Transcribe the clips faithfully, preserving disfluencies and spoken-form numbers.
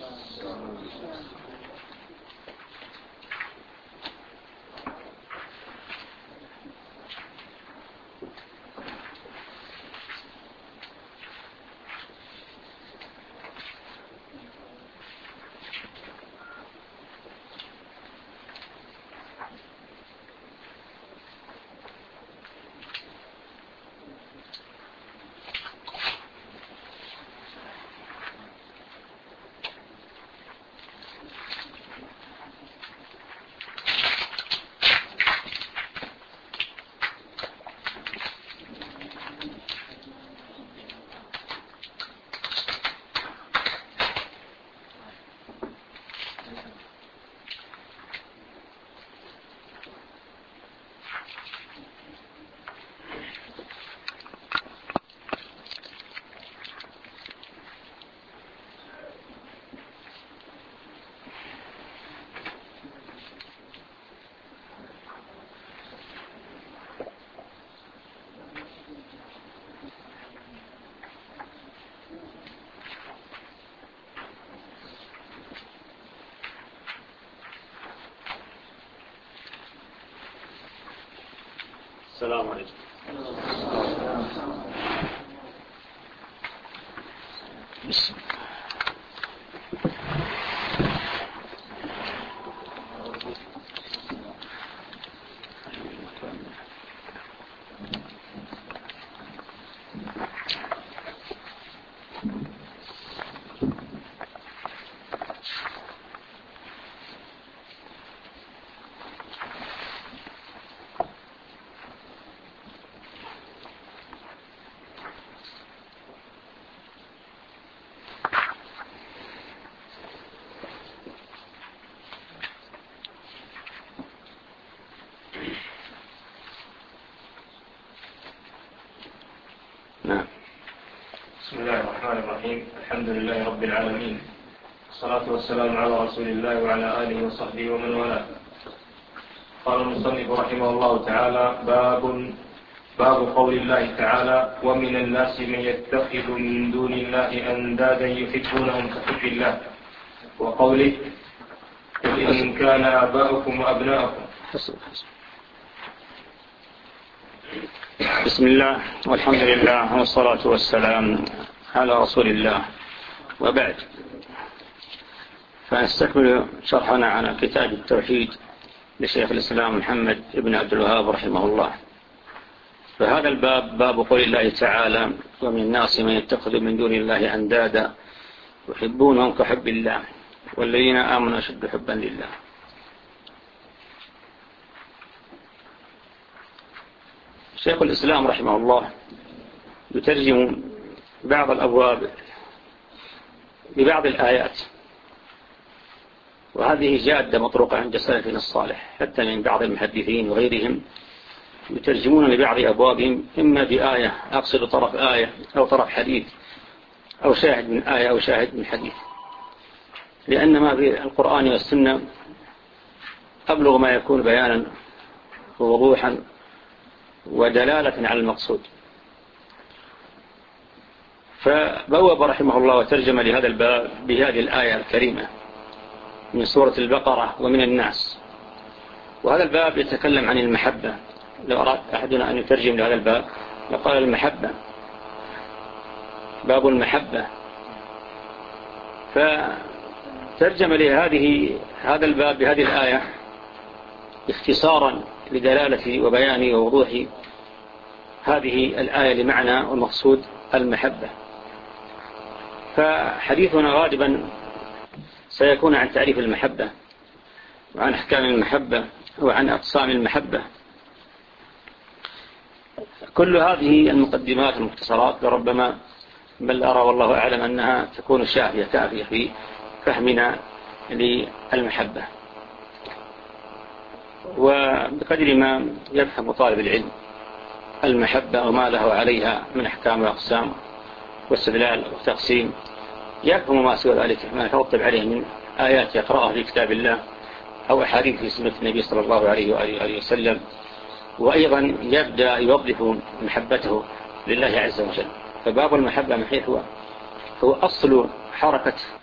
السلام عليكم. بسم بسم الله الرحمن الرحيم. الحمد لله رب العالمين، والصلاة والسلام على رسول الله وعلى آله وصحبه ومن والاه. قال المصنف رحمه الله تعالى: باب باب قول الله تعالى: ومن الناس من يتخذ من دون الله أندادا يحبونهم كحب الله، وقوله: قل إن كان آباؤكم وأبناؤكم. بسم الله والحمد لله والصلاة والسلام على رسول الله، وبعد، فنستكمل شرحنا على كتاب التوحيد لشيخ الإسلام محمد بن عبد الوهاب رحمه الله. فهذا الباب باب قول الله تعالى: ومن الناس من يتخذ من دون الله أندادا يحبونهم كحب الله والذين آمنوا أشد حبا لله. شيخ الإسلام رحمه الله يترجم بعض الأبواب ببعض الآيات، وهذه جادة مطروقة عند سلفنا الصالح، حتى من بعض المحدثين وغيرهم يترجمون لبعض أبوابهم إما بآية، أقصد طرف آية أو طرف حديث أو شاهد من آية أو شاهد من حديث، لأن ما في القرآن والسنة أبلغ ما يكون بيانا ووضوحا ودلالة على المقصود. فبوب رحمه الله وترجم لهذا الباب بهذه الآية الكريمة من سورة البقرة: ومن الناس. وهذا الباب يتكلم عن المحبة. لو أراد أحدنا أن يترجم لهذا الباب لقال المحبة، باب المحبة. فترجم لهذه هذا الباب بهذه الآية اختصارا لدلالة وبيان ووضوح هذه الآية لمعنى والمقصود المحبة. فحديثنا غالبا سيكون عن تعريف المحبة وعن أحكام المحبة وعن أقسام المحبة. كل هذه المقدمات المختصرات لربما بل أرى والله أعلم أنها تكون شافية كافية في فهمنا للمحبة، وبقدر ما يفهم طالب العلم المحبة وما له عليها من أحكام وأقسام واستدلال وتقسيم يفهم ما سوى ذلك ما يترتب عليه من آيات يقرأها في كتاب الله أو أحاديث في سنة النبي صلى الله عليه وآله وسلم، وأيضا يبدأ يوظف محبته لله عز وجل. فباب المحبة من حيث هو هو أصل حركة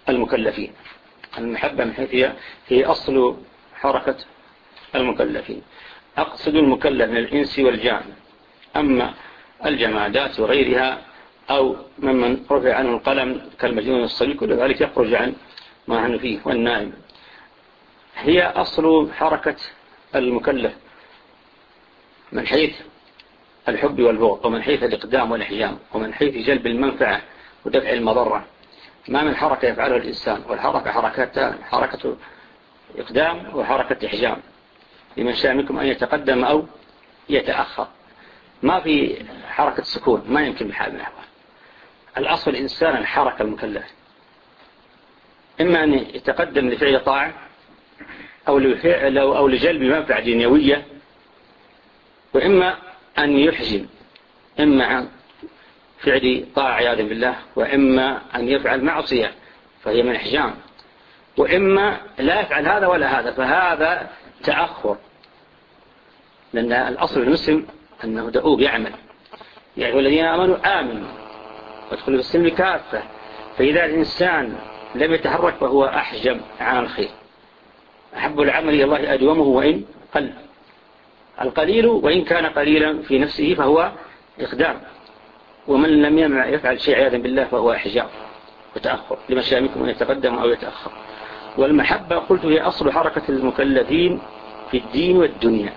المكلفين. المحبة من حيث هي, هي أصل حركة المكلفين. أقصد المكلف من الإنس والجان. أما الجمادات وغيرها أو ممن رفع عنه القلم كالمجنون الصبي كل ذلك يخرج عن ما نحن فيه والنائم. هي أصل حركة المكلف من حيث الحب والبغض، ومن حيث الإقدام والإحجام، ومن حيث جلب المنفعة ودفع المضرة. ما من حركة يفعلها الإنسان، والحركة حركتان: حركة إقدام وحركة إحجام. لمن شاء منكم أن يتقدم أو يتأخر. ما في حركة سكون، ما يمكن بحال من الأحوال. الأصل الإنسان الحركة المكلف، إما أن يتقدم لفعل طاعة أو لفعل أو لجلب منفعة دنيوية، وإما أن يحجم، إما عن فعل طاعة عياذا بالله، وإما أن يفعل معصية فهي من إحجام، وإما لا يفعل هذا ولا هذا فهذا تأخر. لأن الأصل المسلم أنه دؤوب يعمل. يعني الذين آمنوا آمنوا وادخلوا في السلم كافة. فإذا الإنسان لم يتحرك فهو أحجم عن الخير. أحب العمل إلى الله أدومه وإن قل. القليل وإن كان قليلا في نفسه فهو إقدام، ومن لم يفعل شيء عياذا بالله فهو إحجام وتأخر. لما شاء منكم أن يتقدم أو يتأخر. والمحبة قلت هي أصل حركة المكلفين في الدين والدنيا.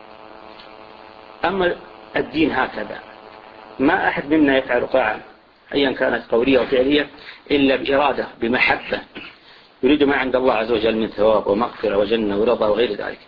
أما الدين هكذا، ما أحد منا يفعل طاعة أيا كانت قولية وفعلية إلا بإرادة بمحبة، يريد ما عند الله عز وجل من ثواب ومغفرة وجنة ورضا وغير ذلك.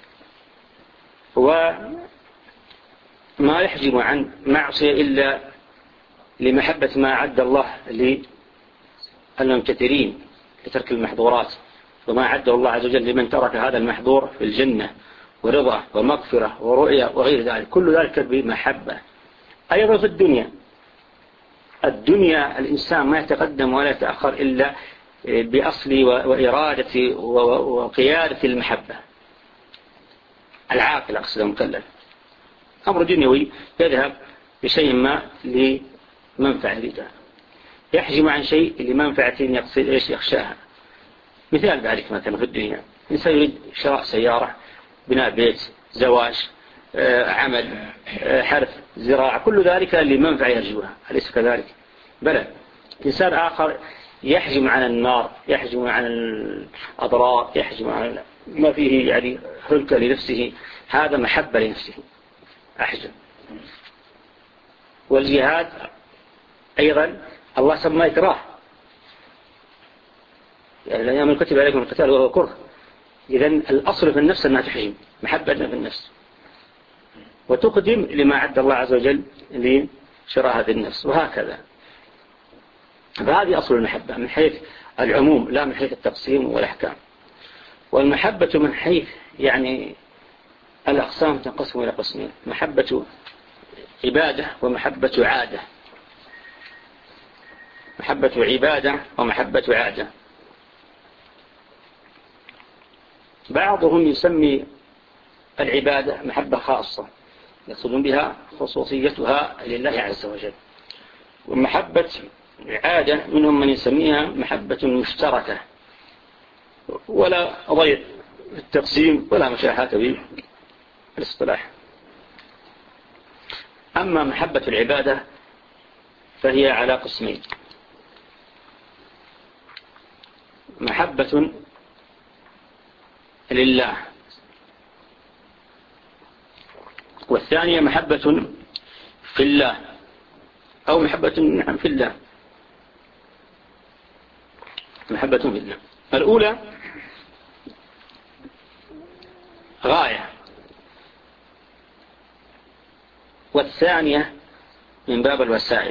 وما يحجم عن معصية إلا لمحبة ما عد الله للممتثرين لترك المحظورات، وما عده الله عز وجل لمن ترك هذا المحظور في الجنة ورضا ومغفرة ورؤية وغير ذلك. كل ذلك بمحبة. أيضا في الدنيا، الدنيا الإنسان ما يتقدم ولا يتأخر إلا بأصل وإرادة وقيادة المحبة. العاقل أقصد المكلف أمر دنيوي يذهب بشيء ما لمنفعة يريدها، يحجم عن شيء لمنفعة يقصد إيش يخشاها. مثال ذلك مثلا في الدنيا إنسان يريد شراء سيارة، بناء بيت، زواج، عمل، حرث، زراعة، كل ذلك لمنفعة يرجوها. أليس كذلك؟ بلى. إنسان آخر يحجم عن النار، يحجم عن الأضرار، يحجم عن ما فيه يعني هلكة لنفسه، هذا محبة لنفسه أحجم. والجهاد أيضا الله سمى إكراه، يعني لا يأمن كتب عليكم القتال وهو كره. إذن الأصل في النفس أنها تحجم، محبة في النفس، وتقدم لما عد الله عز وجل لشراء هذه النفس، وهكذا. فهذه أصل المحبة من حيث العموم لا من حيث التقسيم والأحكام. والمحبة من حيث يعني الأقسام تنقسم إلى قسمين: محبة عبادة ومحبة عادة. محبة عبادة ومحبة عادة. بعضهم يسمي العبادة محبة خاصة يقصدون بها خصوصيتها لله عز وجل، ومحبة عادة منهم من يسميها محبة مشتركة، ولا ضيق في التقسيم ولا مشاحة في الاصطلاح. أما محبة العبادة فهي على قسمين: محبة لله، والثانية محبة في الله أو محبة في الله. محبة في الله الأولى غاية، والثانية من باب الوسائل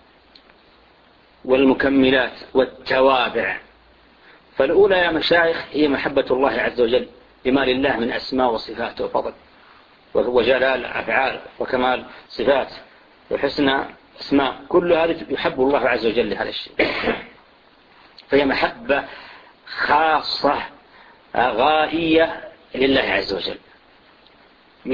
والمكملات والتوابع. فالأولى يا مشايخ هي محبة الله عز وجل لما لله من أسماء وصفات وفضل وجلال أفعال وكمال صفات وحسن أسماء، كل هذا يحب الله عز وجل لهذا الشيء. فهي محبة خاصة غائية لله عز وجل.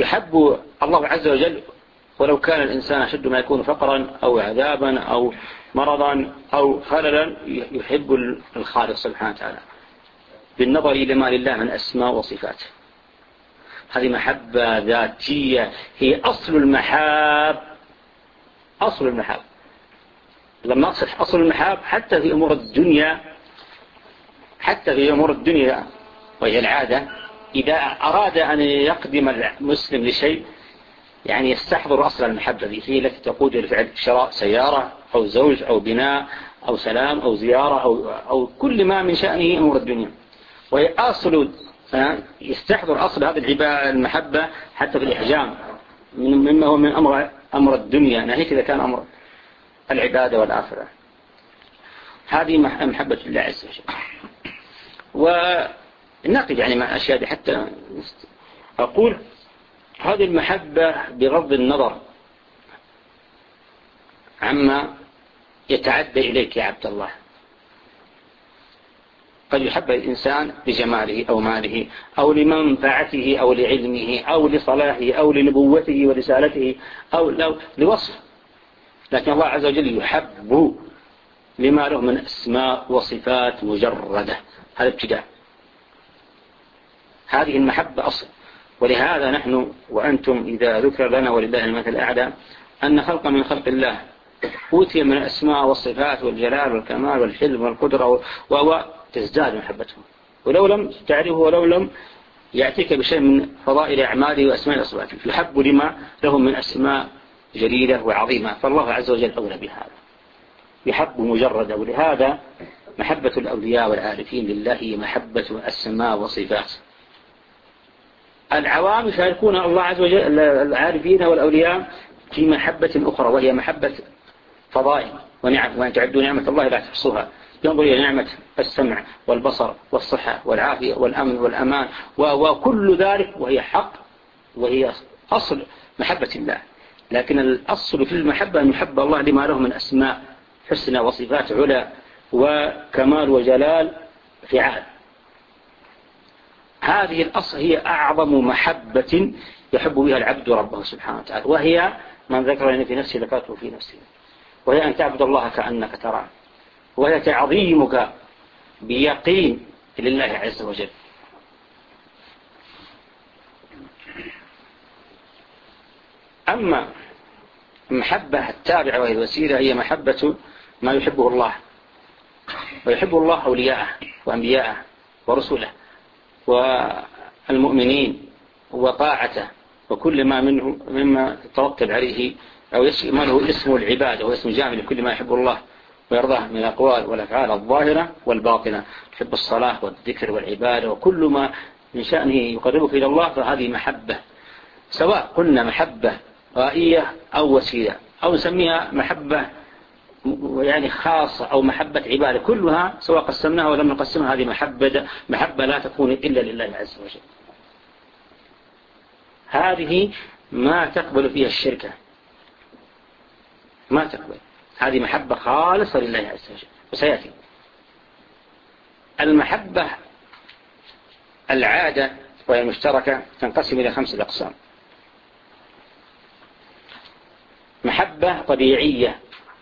يحب الله عز وجل ولو كان الإنسان أشد ما يكون فقرا أو عذابا أو مرضا أو خللا يحب الخالق سبحانه وتعالى بالنظر إلى ما لله من أسماء وصفاته. هذه محبة ذاتية هي أصل المحاب. أصل المحاب لما أقصد أصل المحاب حتى في أمور الدنيا، حتى في أمور الدنيا وهي العادة، إذا أراد أن يقدم المسلم لشيء يعني يستحضر أصل المحبة ذي هي التي تقود لفعل شراء سيارة أو زوج أو بناء أو سلام أو زيارة أو, أو كل ما من شأنه أمور الدنيا، وهي أصل يستحضر أصل هذه المحبة حتى في الإحجام مما هو من أمر, أمر الدنيا، ناهيك إذا كان أمر العبادة والآخرة. هذه محبة الله عز وجل. ونقف يعني مع أشياء دي حتى أقول هذه المحبة بغض النظر عما يتعدى إليك يا عبد الله. قد يحب الإنسان لجماله أو ماله أو لمنفعته أو لعلمه أو لصلاحه أو لنبوته ورسالته أو لوصف، لكن الله عز وجل يحب لما له من أسماء وصفات مجردة. هذا ابتداء، هذه المحبة أصل. ولهذا نحن وأنتم إذا ذكر لنا ولله المثل الأعلى أن خلق من خلق الله أوتي من الأسماء والصفات والجلال والكمال والحلم والقدرة وتزداد محبتهم، ولو لم تعرفه ولو لم يأتيك بشيء من فضائل أعماله وأسماء وصفاته يحب لما لهم من أسماء جليلة وعظيمة. فالله عز وجل أولى بهذا، يحب مجرد. ولهذا محبة الأولياء والعارفين لله هي محبة أسماء وصفات. العوام يشاركون الله عز وجل العارفين والأولياء في محبة أخرى وهي محبة فضائل ونعم، وأن تعدوا نعمة الله لا تحصوها. ينظر إلى نعمة السمع والبصر والصحة والعافية والأمن والأمان وكل ذلك، وهي حق وهي أصل محبة الله. لكن الأصل في المحبة أن يحب الله لما له من أسماء حسنى وصفات علا وكمال وجلال فعال. هذه الأصل هي أعظم محبة يحب بها العبد ربه سبحانه وتعالى، وهي من ذكرني في نفسي ذكرته في نفسي، وهي أن تعبد الله كأنك تراه، وهي تعظيمك بيقين لله عز وجل. أما المحبة التابعة وهي الوسيلة هي محبة ما يحبه الله، ويحب الله أولياءه وأنبياءه ورسوله والمؤمنين وطاعته وكل ما منه مما تترتب عليه أو ما له اسم العبادة واسم جامع لكل ما يحب الله ويرضاه من الأقوال والأفعال الظاهرة والباطنة. يحب الصلاة والذكر والعبادة وكل ما من شأنه يقربك إلى الله، فهذه محبة، سواء قلنا محبة غائية أو وسيلة أو نسميها محبة يعني خاصة أو محبة عبادة، كلها سواء قسمناها ولم نقسمها هذه محبة محبة لا تكون إلا لله عز وجل. هذه ما تقبل فيها الشركة، ما تقبل، هذه محبة خالصة لله عز وجل. وسيأتي المحبة العادة وهي المشتركة تنقسم إلى خمسة أقسام. محبة طبيعية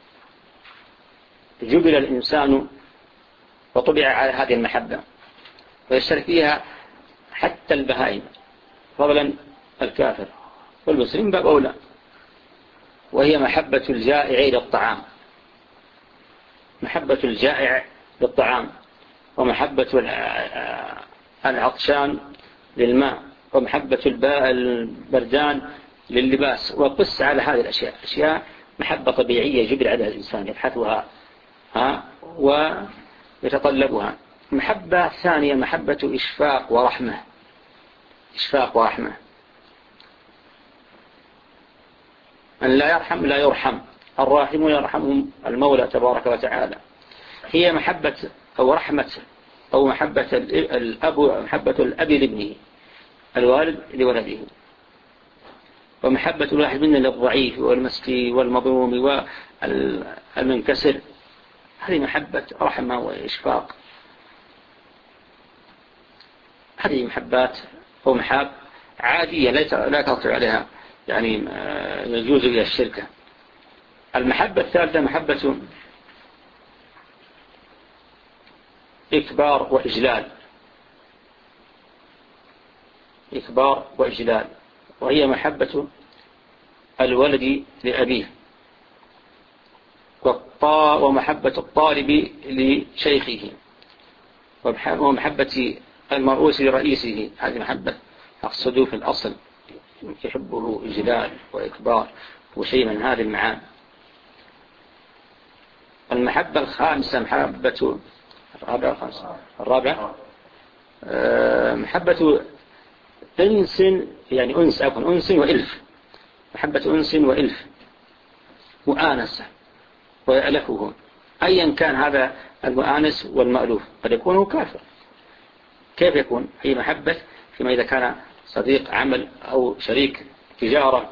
جبل الإنسان وطبع على هذه المحبة ويشترك فيها حتى البهائم فضلا الكافر والمسلم باب أولى، وهي محبة الجائع للطعام، محبة الجائع للطعام ومحبة العطشان للماء ومحبة البردان لللباس. وقس على هذه الأشياء أشياء محبة طبيعية جبل على الإنسان يبحثها ها ويتطلبها. محبة ثانية محبة إشفاق ورحمة، إشفاق ورحمة، أن لا يرحم لا يرحم، الراحمون يرحمهم المولى تبارك وتعالى. هي محبة أو رحمة أو محبة الأب، محبة الأب لابنه، الوالد لولده، ومحبة الواحد منا للضعيف والمسكين والمظلوم والمنكسر. هذه محبة رحمة وإشفاق. هذه محبات أو محاب عادية لا تطلع عليها يعني يجوز إلى الشركة. المحبة الثالثة محبة إكبار وإجلال، إكبار وإجلال، وهي محبة الولد لأبيه، ومحبة الطالب لشيخه، ومحبة المرؤوس لرئيسه. هذه محبة أقصد في الأصل يحبه إجلال وإكبار وشيء من هذه المعاني. المحبة الخامسة محبة الرابعة الخامسة الرابعة محبة أنس، يعني أنس أكون أنس وإلف، محبة أنس وإلف مؤانسة ويألفه، أيا كان هذا المؤانس والمألوف، قد يكون كافر. كيف يكون؟ هي محبة فيما إذا كان صديق عمل أو شريك تجارة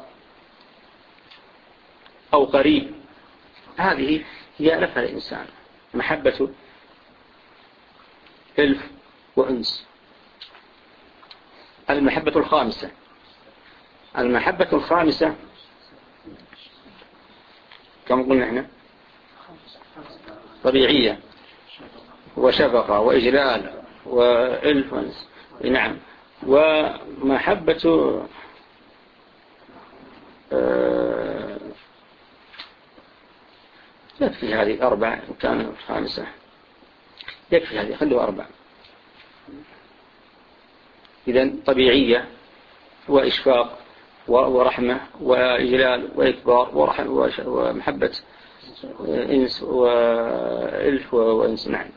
أو قريب، هذه يألفها الإنسان، محبة ألف وأنس. المحبة الخامسة المحبة الخامسة كم قلنا احنا؟ طبيعية وشفقة وإجلال وألف وأنس. نعم. ومحبة آه يكفي هذه أربعة، كان الخامسة يكفي هذه، خلوا أربعة. إذن طبيعية وإشفاق ورحمة وإجلال وإكبار ومحبة إنس وإلف وإنس. نعم.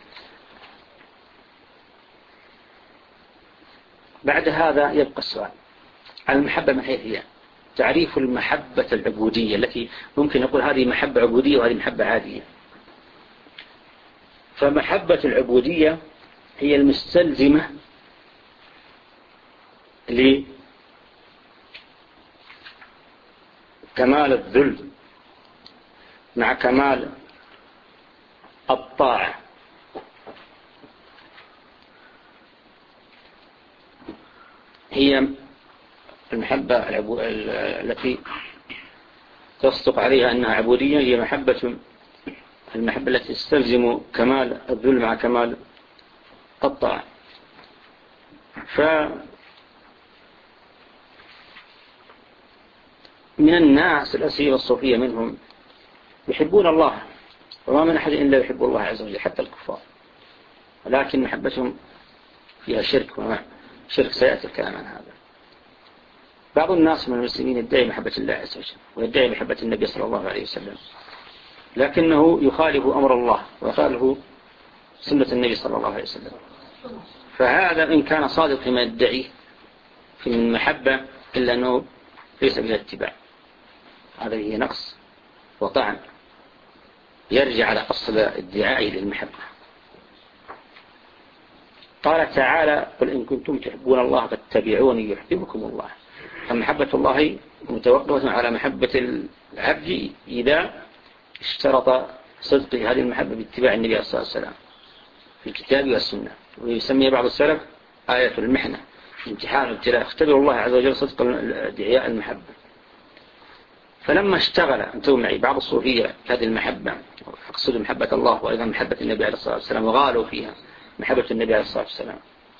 بعد هذا يبقى السؤال عن المحبة ما هي؟ تعريف المحبة العبودية التي ممكن نقول هذه محبة عبودية وهذه محبة عادية. فمحبة العبودية هي المستلزمة لكمال الذل مع كمال الطاعة، هي المحبة التي تصدق عليها أنها عبودية، هي محبة المحبة التي تستلزم كمال الذل مع كمال الطاعة. فمن الناس الأسيرة الصوفية منهم يحبون الله، وما من أحد إلا يحب الله عز وجل حتى الكفار، ولكن محبتهم فيها شرك، وما شرك سيأتي الكلام عن هذا. بعض الناس من المسلمين يدعي محبة الله عز وجل ويدعي محبة النبي صلى الله عليه وسلم، لكنه يخالف أمر الله ويخالف سنة النبي صلى الله عليه وسلم. فهذا إن كان صادق فيما يدعيه في المحبة إلا أنه ليس بها اتباع، هذا هي نقص وطعن يرجع على أصل ادعائه للمحبة. قال تعالى: قل إن كنتم تحبون الله فاتبعوني يحببكم الله. فمحبة الله متوقفة على محبة العبد إذا اشترط صدق هذه المحبة باتباع النبي صلى الله عليه وسلم في الكتاب والسنة. ويسمي بعض السلف آية المحنة، امتحان ابتلاء، اختبر الله عز وجل صدق ادعاء المحبة. فلما اشتغل أنتم معي بعض الصوفية هذه المحبة، أقصد محبة الله وأيضا محبة النبي عليه الصلاة والسلام، وغالوا فيها محبة النبي عليه الصلاة والسلام،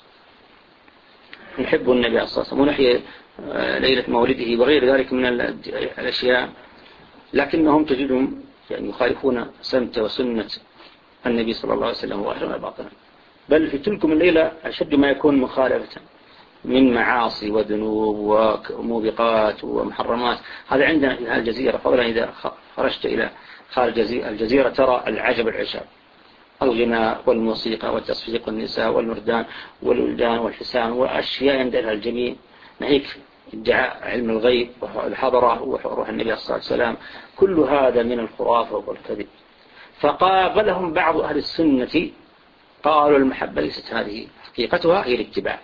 نحب النبي عليه الصلاة والسلام ونحيي ليلة مولده وغير ذلك من الأشياء، لكنهم تجدهم يعني يخالفون سمت وسنة النبي صلى الله عليه وسلم وأهلنا باطنا، بل في تلكم الليلة أشد ما يكون مخالفة من معاصي وذنوب وموبقات ومحرمات. هذا عندنا في هذه الجزيرة، فضلا إذا خرجت إلى خارج الجزيرة ترى العجب العجاب، الغناء والموسيقى والتصفيق والنساء والمردان والولدان والحسان وأشياء يندلها الجميع، ناهيك ادعاء علم الغيب والحضرة وروح النبي صلى الله عليه وسلم، كل هذا من الخرافة والكذب. فقابلهم بعض أهل السنة قالوا: المحبة ليست هذه، حقيقتها هي الاتباع.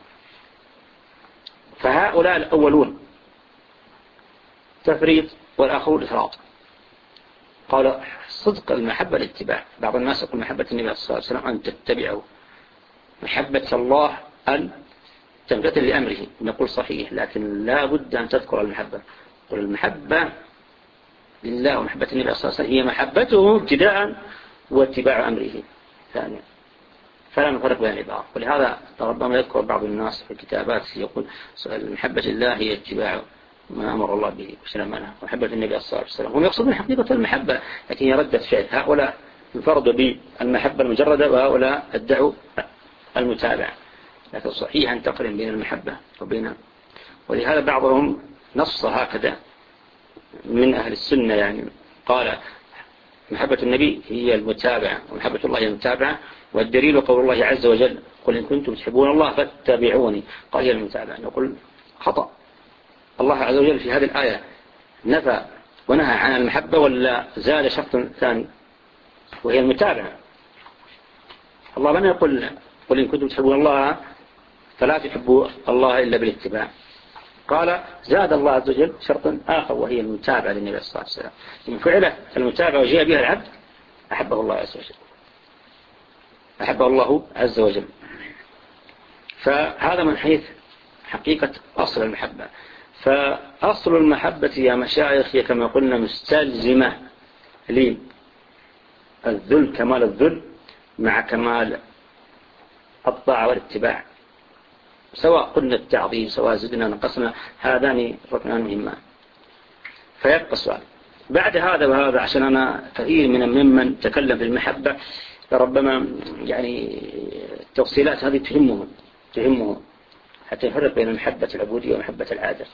فهؤلاء الأولون تفريط والآخرون إفراط. قال صدق المحبة الاتباع. بعض الناس يقول محبة النبي صلى الله عليه وسلم أن تتبعه، محبة الله أن تمتثل لأمره. نقول صحيح، لكن لا بد أن تذكر المحبة. قل المحبة لله ومحبة النبي صلى الله عليه وسلم هي محبته ابتداء واتباع أمره ثانيا. فلا نفرق بين العبارة. ولهذا ربما يذكر بعض الناس في الكتابات يقول محبة الله هي اتباع ما أمر الله به وسلامنا، ومحبة النبي صلى الله عليه وسلم. هم يقصدون حقيقة المحبة، لكن هي ردة فعل. هؤلاء انفردوا بالمحبة المجردة، وهؤلاء ادعوا المتابعة. لكن صحيح أن تقرن بين المحبة وبين، ولهذا بعضهم نص هكذا من أهل السنة، يعني قال محبة النبي هي المتابعة ومحبة الله هي المتابعة، والدليل قول الله عز وجل قل إن كنتم تحبون الله فاتبعوني، قال هي المتابعة. نقول خطأ. الله عز وجل في هذه الآية نفى ونهى عن المحبة ولا زاد شرط ثاني وهي المتابعة؟ الله لم يقل قل إن كنتم تحبون الله فلا تحبوا الله إلا بالاتباع، قال زاد الله عز وجل شرط آخر وهي المتابعة للنبي صلى الله عليه وسلم. من فعله المتابعة وجاء بها العبد أحبه الله عز وجل، أحبه الله عز وجل. فهذا من حيث حقيقة أصل المحبة. فأصل المحبة يا مشايخ هي كما قلنا مستلزمة للذل، كمال الذل مع كمال الطاعة والاتباع، سواء قلنا التعظيم سواء زدنا نقصنا، هذان ركنان مهمان. فيبقى السؤال بعد هذا وهذا، عشان أنا كثير من ممن تكلم في المحبة ربما يعني التفصيلات هذه تهمهم تهمهم حتى يفرق بين المحبة العبودية ومحبة العادة.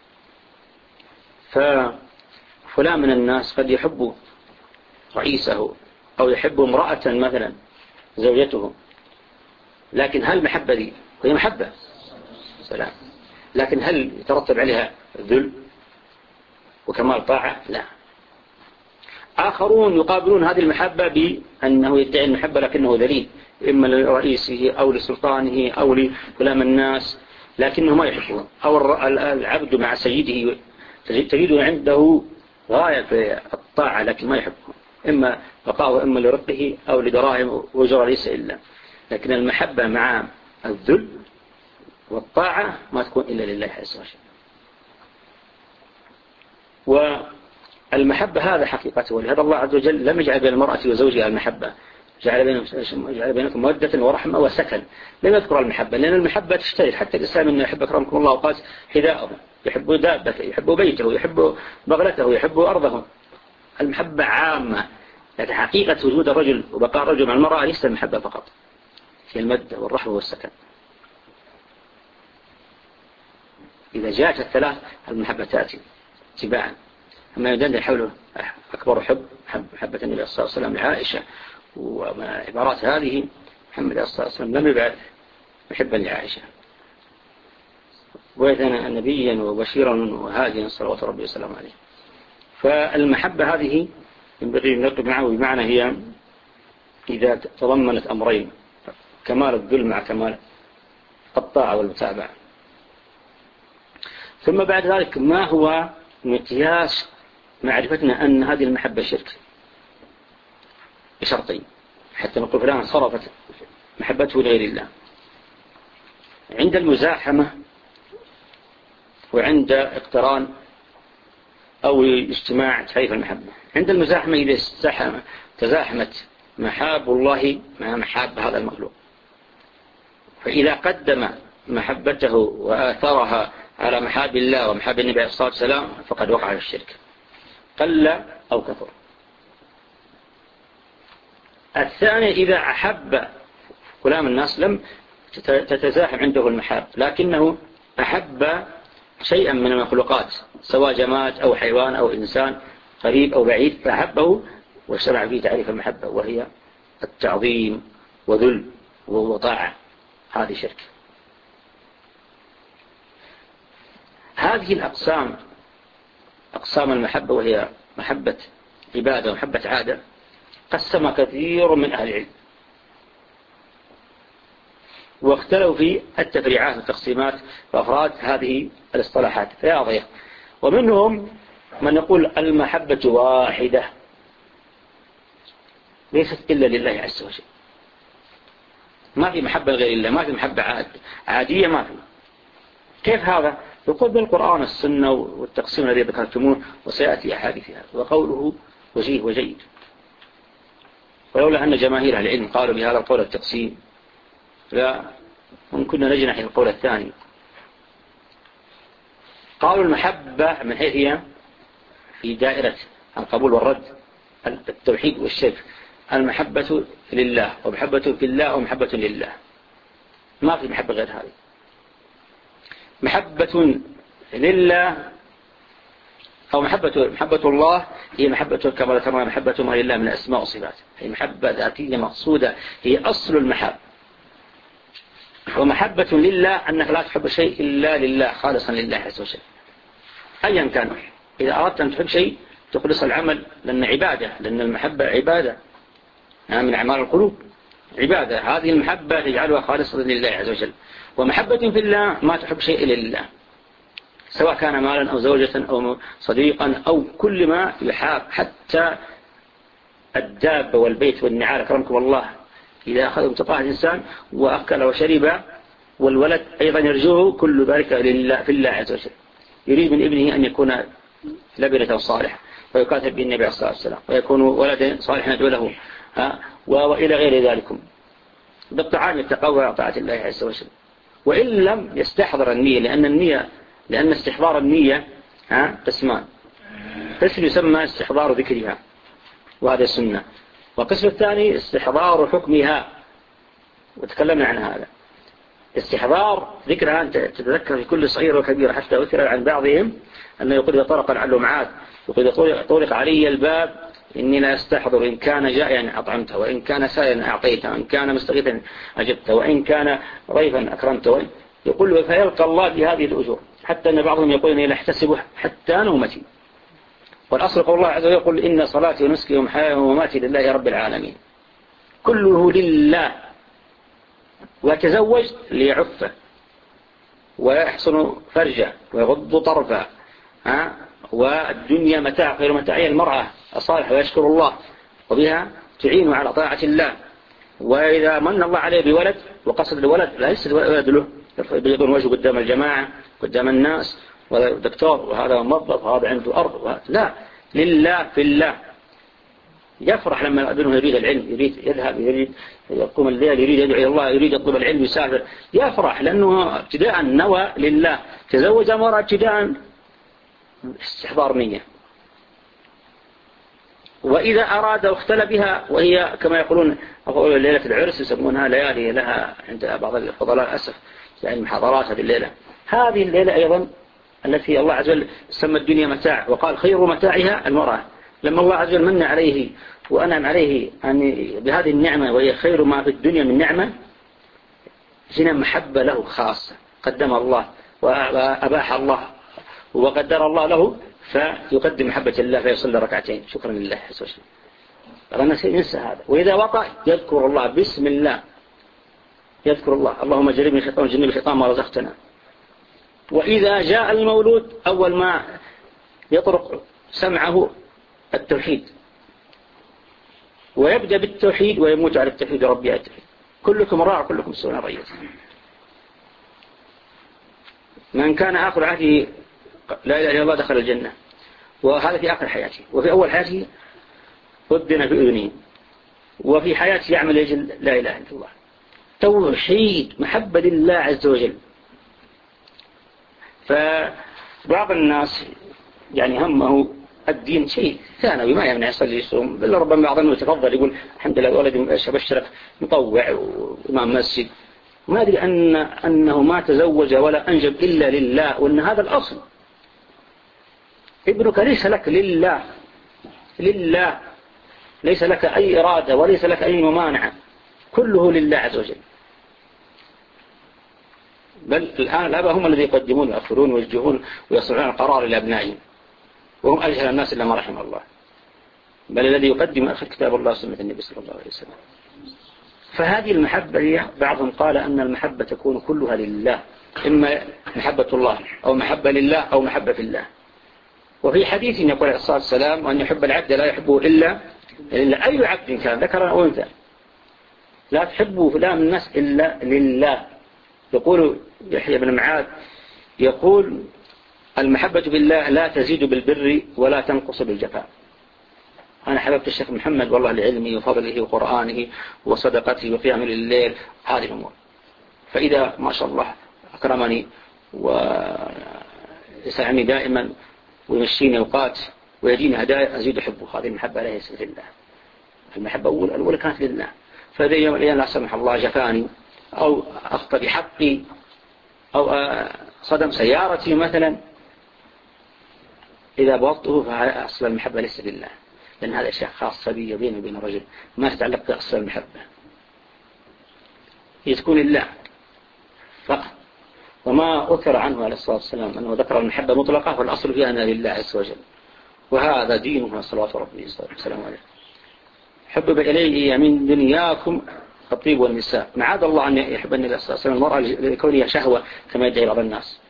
ففلان من الناس قد يحب رئيسه أو يحب امرأة مثلا زوجته، لكن هل المحبة دي وهي محبة سلام، لكن هل يترتب عليها ذل وكمال طاعة؟ لا. آخرون يقابلون هذه المحبة بأنه يدعي المحبة لكنه ذليل، إما لرئيسه أو لسلطانه أو لكلام الناس، لكنه ما يحبون. أو العبد مع سيده تجد عنده غاية في الطاعة لكن ما يحبه، إما بقاءه إما لرقه أو لدراهم وجرى ليس إلا. لكن المحبة مع الذل والطاعة ما تكون إلا لله عز وجل. والمحبة هذا حقيقته، ولهذا الله عز وجل لم يجعل بين المرأة وزوجها المحبة، جعل بينهم جعل بينكم مودة ورحمة وسكن. لم يذكر المحبة لأن المحبة تشترك، حتى الإسلام إنه يحب أكرمكم الله وقال حذاءه، يحب دابته، يحب بيته، يحب بغلته، يحب أرضه. المحبة عامة، لكن حقيقة وجود الرجل وبقاء الرجل مع المرأة ليس المحبة فقط، هي المودة والرحمة والسكن. إذا جاءت الثلاث المحبة تأتي تباعا. أما يدل حوله أكبر حب محبة النبي صلى الله عليه وسلم لعائشة، ومن العبارات هذه محمد صلى الله عليه وسلم لم يبعث محبا لعائشة، ويثنى نبيا وبشيرا وهاديا صلوات ربي وسلام عليه. فالمحبة هذه ينبغي أن نركب معه، بمعنى هي إذا تضمنت أمرين، كمال الذل مع كمال الطاعة والمتابعة. ثم بعد ذلك ما هو مقياس معرفتنا أن هذه المحبة شرك؟ بشرطين حتى نقول فلان صرفت محبته لغير الله: عند المزاحمة وعند اقتران أو اجتماع تعريف المحبة. عند المزاحمة إذا استحم تزاحمت محاب الله مع محاب هذا المخلوق، فإذا قدم محبته وآثرها على محاب الله ومحاب النبي عليه الصلاة والسلام فقد وقع في الشرك قل أو كثر. الثاني إذا أحب كلام الناس لم تتزاحم عنده المحاب، لكنه أحب شيئا من المخلوقات سواء جماد أو حيوان أو إنسان قريب أو بعيد، فأحبه وشرع فيه تعريف المحبة وهي التعظيم وذل وطاعة. هذه شرك. هذه الأقسام أقسام المحبة وهي محبة عبادة ومحبة عادة قسم كثير من أهل العلم، واختلوا في التفريعات والتقسيمات وأفراد هذه الاصطلاحات فيا ضيق. ومنهم من يقول المحبة واحدة ليست إلا لله عز وجل، ما في محبة غير الله، ما في محبة عاد عادية، ما في. كيف هذا؟ يقول بالقرآن السنة والتقسيم الذي ذكرتموه وسيأتي أحاديثها، وقوله وجيه وجيد. ولولا أن جماهير العلم قالوا بهذا القول التقسيم لا، وإن كنا نجنح القول الثاني. قالوا المحبة من حيث هي في دائرة القبول والرد، التوحيد والشرك، المحبة لله ومحبة في الله ومحبة لله، ما في محبة غير هذه. محبة لله أو محبة محبة الله هي محبة كما ذكرنا، محبة ما لله من الأسماء والصفات، هي محبة ذاتية مقصودة، هي أصل المحبة. ومحبة لله أنك لا تحب شيء إلا لله خالصا لله عز وجل أيا كان. إذا أردت أن تحب شيء تخلص العمل، لأن عبادة، لأن المحبة عبادة من أعمال القلوب، عبادة. هذه المحبة تجعلها خالصة لله عز وجل. ومحبة في الله ما تحب شيء إلا لله، سواء كان مالا أو زوجة أو صديقا أو كل ما يحاب، حتى الدابة والبيت والنعال أكرمكم الله إذا أخذ تقاه الإنسان وأكل وشرب، والولد أيضا يرجوه، كل ذلك لله في الله عز وجل. يريد من ابنه أن يكون لبنة صالحة ويكاتب به النبي صلى الله عليه وسلم، ويكون ولدا صالحا يدعو له، وإلى غير ذلك بالطعام يتقوى طاعة الله عز وجل. وإن لم يستحضر النية، لأن النية لأن استحضار النية قسمان، قسم يسمى استحضار ذكرها وهذا السنة، والقسم الثاني استحضار حكمها وتكلمنا عن هذا. استحضار ذكرها أن تتذكر في كل صغير وكبير، حتى أذكر عن بعضهم أنه يقول إذا طرق العلومعات، يقول إذا طرق علي الباب إني لا أستحضر، إن كان جائعا أطعمته، وإن كان سائلا أعطيته، وإن كان مستغيثا أجبته، وإن كان ضيفا أكرمته، يقول له فيلقى الله بهذه الأجور. حتى أن بعضهم يقول إني لا أحتسب حتى نومتي. والأصل قول الله عز وجل يقول إن صلاتي ونسكي ومحياي ومماتي لله رب العالمين، كله لله. ويتزوج ليعفه ويحسن فرجه ويغض طرفه، ها؟ والدنيا متاع خير متاعها المرأة الصالحة، ويشكر الله وبها تعينه على طاعة الله. وإذا من الله عليه بولد وقصد الولد لا يسد ولد له، يبيضون وجهه قدام الجماعة قدام الناس، وهذا دكتور وهذا موظف وهذا عنده أرض، لا، لله في الله. يفرح لما ابنه يريد العلم، يريد يذهب، يريد يقوم الليل، يريد يدعو إلى الله، يريد يطلب العلم، يسافر، يفرح لأنه ابتداء نوى لله. تزوج مرة ابتداء استحضار نية. وإذا أراد واختل بها، وهي كما يقولون ليلة العرس يسمونها ليالي لها عند بعض الفضلاء أسف، يعني محاضرات هذه الليلة. هذه الليلة أيضا التي الله عز وجل سمى الدنيا متاع، وقال خير متاعها المرأة. لما الله عز وجل من عليه وأنعم عليه يعني بهذه النعمة، وهي خير ما في الدنيا من نعمة، هنا محبة له خاصة قدم الله وأباح الله وقدر الله له، فيقدم محبة الله فيصلي ركعتين شكرا لله عز وجل. الناس ينسى هذا. وإذا وطأ يذكر الله بسم الله، يذكر الله اللهم جنبني الشيطان وجنبني الشيطان ما رزقتنا. وإذا جاء المولود أول ما يطرق سمعه التوحيد، ويبدأ بالتوحيد ويموت على التوحيد ربي التوحيد. كلكم راع كلكم مسؤول عن رعيته. من كان آخر عهده لا إله إلا الله دخل الجنة، وهذا في آخر حياته. وفي أول حياته أذن في أذنه، وفي حياته يعمل يجل لا إله إلا الله. توحيد محبة لله عز وجل. فبعض الناس يعني همه الدين شيء ثانوي، ما يمنع يصلي يصوم، بل ربما بعضهم يتفضل يقول الحمد لله ولد بشرك مطوع وإمام مسجد، ما أدري أن أنه ما تزوج ولا أنجب إلا لله، وأن هذا الأصل. ابنك ليس لك لله، لله ليس لك أي إرادة وليس لك أي ممانعة، كله لله عز وجل. بل الآن الآباء هم الذين يقدمون ويأخرون ويوجهون ويصنعون القرار لأبنائهم، وهم أجهل الناس إلا ما رحم الله. بل الذي يقدم أخذ كتاب الله وسنة النبي صلى الله عليه وسلم. فهذه المحبة هي بعضهم قال أن المحبة تكون كلها لله، إما محبة الله أو محبة لله أو محبة في الله. وفي حديث يقول عليه الصلاة والسلام وأن يحب العبد لا يحبه إلا إلا أي عبد كان ذكر أو أنثى، لا تحبه فلان من الناس إلا لله. يقول يحيى بن معاذ يقول المحبة بالله لا تزيد بالبر ولا تنقص بالجفاء. أنا حببت الشيخ محمد والله لعلمه وفضله وقرآنه وصدقته وقيام الليل، هذه الأمور. فإذا ما شاء الله أكرمني ويسعني دائما ويمشيني أوقات ويديني هدايا أزيد أحبه. هذه المحبة ليست لله. المحبة الأولى كانت لله. فإذا يوم الأيام لا سمح الله جفاني أو أخطأ بحقي أو صدم سيارتي مثلا، إذا بغضته فأصل المحبة ليس لله، لأن هذا أشياء خاصة بي بيني وبين الرجل ما تتعلق بأصل المحبة، هي تكون لله فقط. وما أثر عنه عليه الصلاة والسلام أنه ذكر المحبة مطلقة فالأصل فيها أنها لله عز وجل، وهذا دينه صلوات ربه والسلام عليه. حبب إليه من دنياكم الطيب والنساء. معاذ الله أن يحب النبي صلى الله عليه وسلم المرأة لكونها شهوة كما يدعي بعض الناس،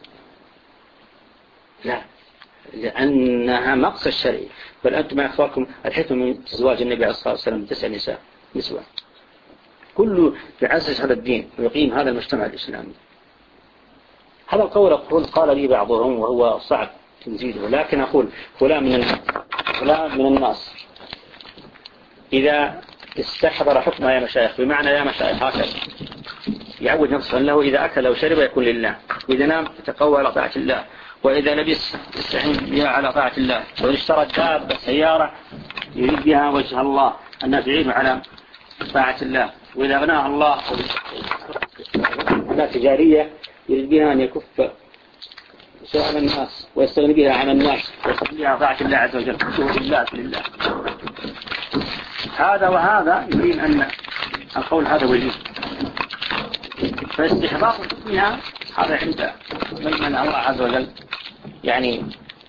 لا، لأنها مقصد شرعي. بل أنتم ما أخبركم الحكم من زواج النبي عليه الصلاة والسلام تسع نساء نسوة، كله يعزز هذا الدين ويقيم هذا المجتمع الإسلامي. هذا القول أقول قال لي بعضهم وهو صعب تنزيله، لكن أقول فلان من فلان من الناس إذا استحضر حكمها يا مشايخ، بمعنى يا مشايخ هكذا يعود نفسه أنه إذا أكل أو شرب يكون لله، وإذا نام يتقوى على طاعة الله، وإذا لبس يستعين بها على طاعة الله، وإذا اشترى دابة سيارة يريد بها وجه الله أنها تعين على طاعة الله، وإذا غناها الله على تجارية يريد بها أن يكف سؤال الناس ويستغني بها عن الناس ويستغني بها طاعة الله عز وجل، كله لله لله. هذا وهذا يريد أن القول هذا وجيه، فاستحضار حكمها هذا عند من الله عز وجل يعني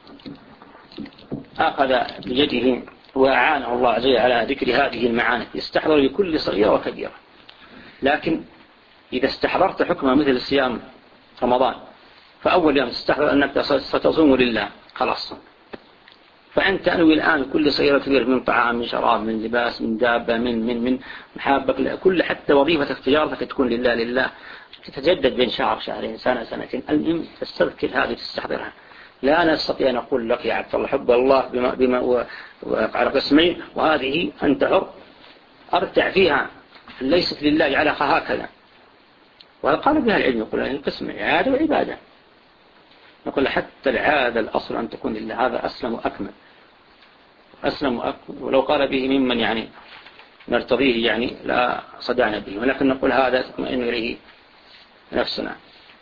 أخذ بيده وأعانه الله عز وجل على ذكر هذه المعاني، يستحضر لكل صغيرة وكبيرة. لكن إذا استحضرت حكمها مثل الصيام رمضان، فأول يوم تستحضر أنك ستصوم لله خلاص، فأنت أنوي الآن كل صغيرة كبيرة من طعام من شراب من لباس من دابة من من من محابك، كل حتى وظيفتك تجارتك تكون لله لله، تتجدد بين شهر شهرين سنة سنتين، المهم تستذكر هذه تستحضرها. لا نستطيع أن نقول لك يا عبد الله حب الله بما, بما على قسمين وهذه أنت حر أرتع فيها ليست لله جعلها هكذا. وهذا قال بها العلم، يقول القسم عادة وعبادة، نقول حتى العادة الأصل أن تكون لله، هذا أسلم وأكمل أسلم وأكمل. ولو قال به ممن يعني نرتضيه يعني لا صدعنا به، ولكن نقول هذا تطمئن إليه نفسنا.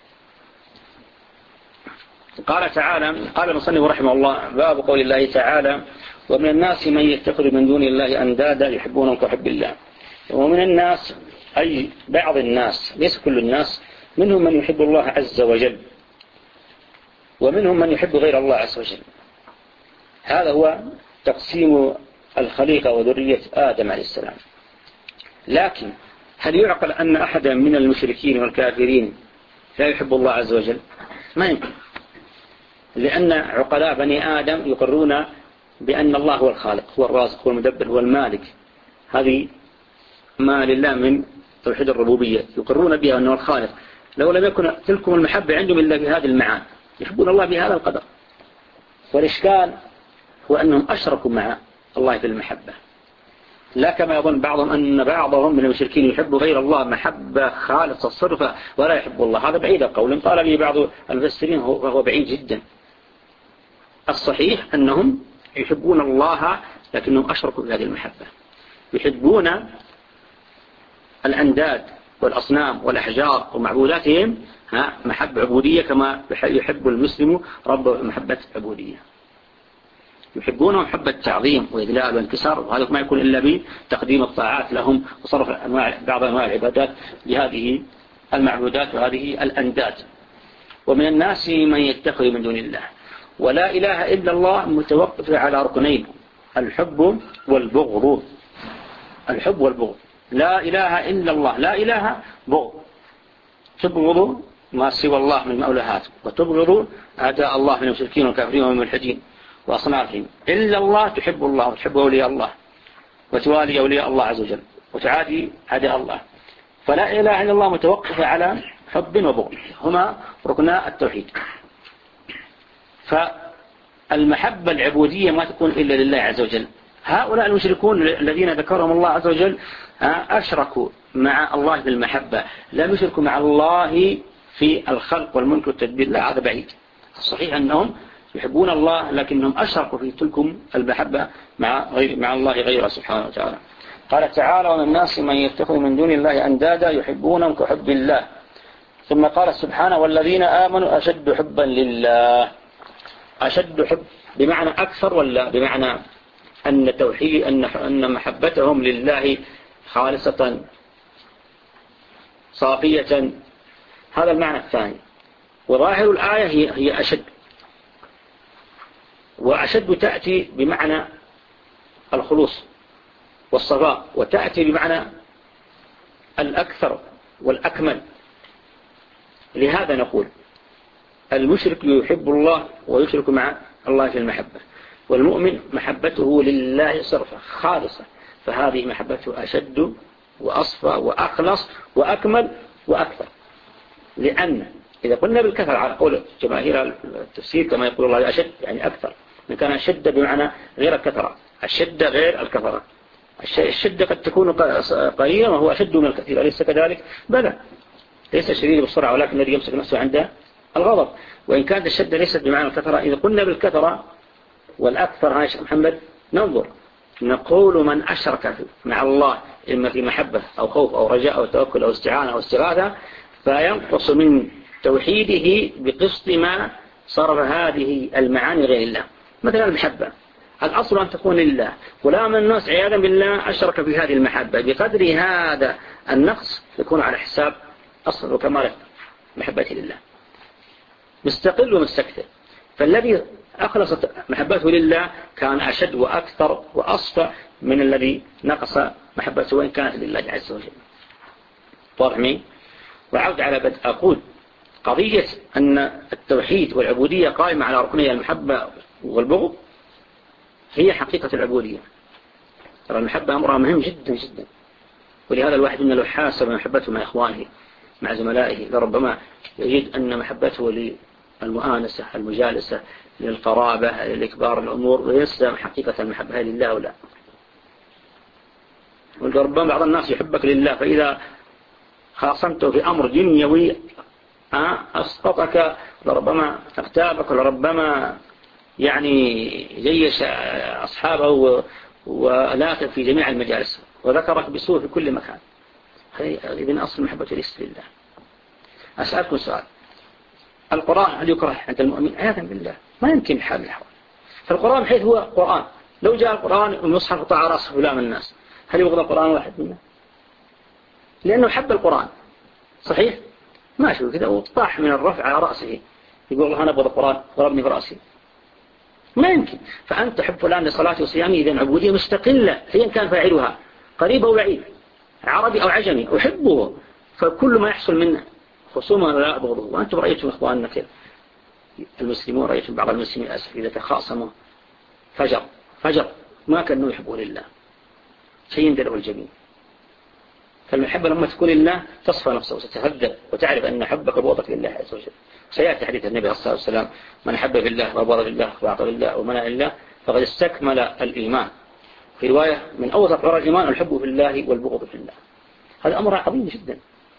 قال تعالى قال المصنف رحمه الله باب قول الله تعالى ومن الناس من يتخذ من دون الله أندادا يحبونهم كحب الله. ومن الناس أي بعض الناس ليس كل الناس، منهم من يحب الله عز وجل ومنهم من يحب غير الله عز وجل. هذا هو تقسيم الخليقة وذرية آدم عليه السلام. لكن هل يعقل أن أحدا من المشركين والكافرين لا يحب الله عز وجل؟ ما يمكن، لأن عقلاء بني آدم يقرون بأن الله هو الخالق هو الرازق هو المدبر هو المالك، هذه ما لله من توحيد الربوبية يقرون بها أنه الخالق. لو لم يكن تلكم المحبة عندهم إلا بهذه المعاني يحبون الله بهذا القدر. والإشكال هو أنهم أشركوا مع الله في المحبة، لا كما يظن بعضهم أن بعضهم من المشركين يحب غير الله محبة خالصة صرفة ولا يحب الله. هذا بعيد القول، قال لي بعض المفسرين وهو بعيد جدا. الصحيح أنهم يحبون الله لكنهم أشركوا بهذه المحبة، يحبون الأنداد والأصنام والأحجار ومعبوداتهم ها محبة عبودية كما يحب المسلم رب محبة عبودية، يحبونه محبة تعظيم وإذلال وانكسار، وهذا ما يكون إلا بتقديم الطاعات لهم وصرف أنواع بعض أنواع العبادات لهذه المعبودات وهذه الأنداد. ومن الناس من يتخذ من دون الله. ولا إله إلا الله متوقف على ركنين، الحب والبغض. الحب والبغض، لا إله إلا الله، لا إله بغض، تبغض ما سوى الله من مولهات وتبغض أعداء الله من المشركين والكافرين والملحدين وأصنافهم. إلا الله تحب الله وتحب أولياء الله وتوالي أولياء الله عز وجل وتعادي أعداء الله. فلا إله إلا الله متوقفة على حب وبغض، هما ركنا التوحيد. فالمحبة العبودية ما تكون إلا لله عز وجل، هؤلاء المشركون الذين ذكرهم الله عز وجل أشركوا مع الله في المحبة، لم يشركوا مع الله في الخلق والملك والتدبير، لا، هذا بعيد. الصحيح أنهم يحبون الله لكنهم أشركوا في تلكم المحبة مع غير مع الله غيره سبحانه وتعالى. قال تعالى: ومن الناس من يتخذ من دون الله أندادا يحبونهم كحب الله. ثم قال سبحانه: والذين آمنوا أشد حبا لله. أشد حب بمعنى أكثر، ولا بمعنى أن توحيد أن أن محبتهم لله خالصة صافية؟ هذا المعنى الثاني. وظاهر الآية هي هي أشد، وأشد تأتي بمعنى الخلوص والصفاء، وتأتي بمعنى الأكثر والأكمل. لهذا نقول المشرك يحب الله ويشرك مع الله في المحبة، والمؤمن محبته لله صرفة خالصة، فهذه محبته أشد وأصفى وأخلص وأكمل وأكثر. لأن إذا قلنا بالكثرة على قول جماهير التفسير كما يقول الله أشد يعني أكثر، إن كان الشدة بمعنى غير الكثرة، الشدة غير الكثرة. الشدة قد تكون قليلا وهو أشد من الكثير، أليس كذلك؟ بلى، ليس شديد بالسرعة ولكن الذي يمسك نفسه عند الغضب. وإن كانت الشدة ليست بمعنى الكثرة، إذا قلنا بالكثرة والأكثر هاي شيخ محمد ننظر نقول من أشرك مع الله إما في محبة أو خوف أو رجاء أو توكل أو استعانة أو استغاثة، فينقص من توحيده بقسط ما صرف هذه المعاني غير الله. مثلا المحبة الأصل أن تكون لله، ولا من الناس عياذا بالله أشرك في هذه المحبة بقدر هذا النقص يكون على حساب أصل وكمال محبته لله، مستقل ومستكثر. فالذي أخلصت محبته لله كان أشد وأكثر وأصفى من الذي نقص محبته وإن كانت لله عز وجل. واضح مين؟ وعود على بدء أقول قضية أن التوحيد والعبودية قائمة على ركني المحبة والبغض هي حقيقة العبودية. ترى المحبة أمرها مهم جدا جدا، ولهذا الواحد من لو حاسب محبته مع إخوانه مع زملائه لربما يجد أن محبته للمؤانسة المجالسة للقرابة للإكبار الأمور ليس حقيقة المحبة لله ولا. وربما بعض الناس يحبك لله، فإذا خاصمته في أمر دنيوي أسقطك، لربما اغتابك، لربما يعني جيش أصحابه ولاك في جميع المجالس وذكرك بسوء في كل مكان. إذن أصل محبة ليس لله. أسألكم سؤال: القرآن هل يكره عند المؤمن؟ عياذا بالله ما يمكن بحال من الأحوال. فالقرآن حيث هو قرآن، لو جاء القرآن المصحف قطع رأس فلان من الناس، هل يبغض القرآن واحد منا؟ لأنه حب القرآن صحيح؟ ما شو كذا وطاح من الرفع على رأسه يقول الله أنا أبغض القرآن ضربني برأسي، ما يمكن. فأنت تحب فلان لصلاته وصيامه، إذن عبودية مستقلة هي كان فاعلها قريب أو بعيد، عربي أو عجمي، أحبه. فكل ما يحصل من خصومه لا أبغضه. وأنتم رأيتم إخواننا كيف المسلمون، رأيتم بعض المسلمين أسف إذا تخاصموا فجر فجر ما كانوا يحبون لله شيء يندله الجميع. فالمحبة لما تكون لله تصفى نفسه وتتهذب وتعرف أن حبك وبغضك لله عز وجل. سيأتي حديث النبي صلى الله عليه وسلم: من حب في الله وبغض في الله وأعطى لله ومنع لله فقد استكمل الإيمان. في رواية: من أوثق عرى الإيمان الحب في الله والبغض في الله. هذا أمر عظيم جدا.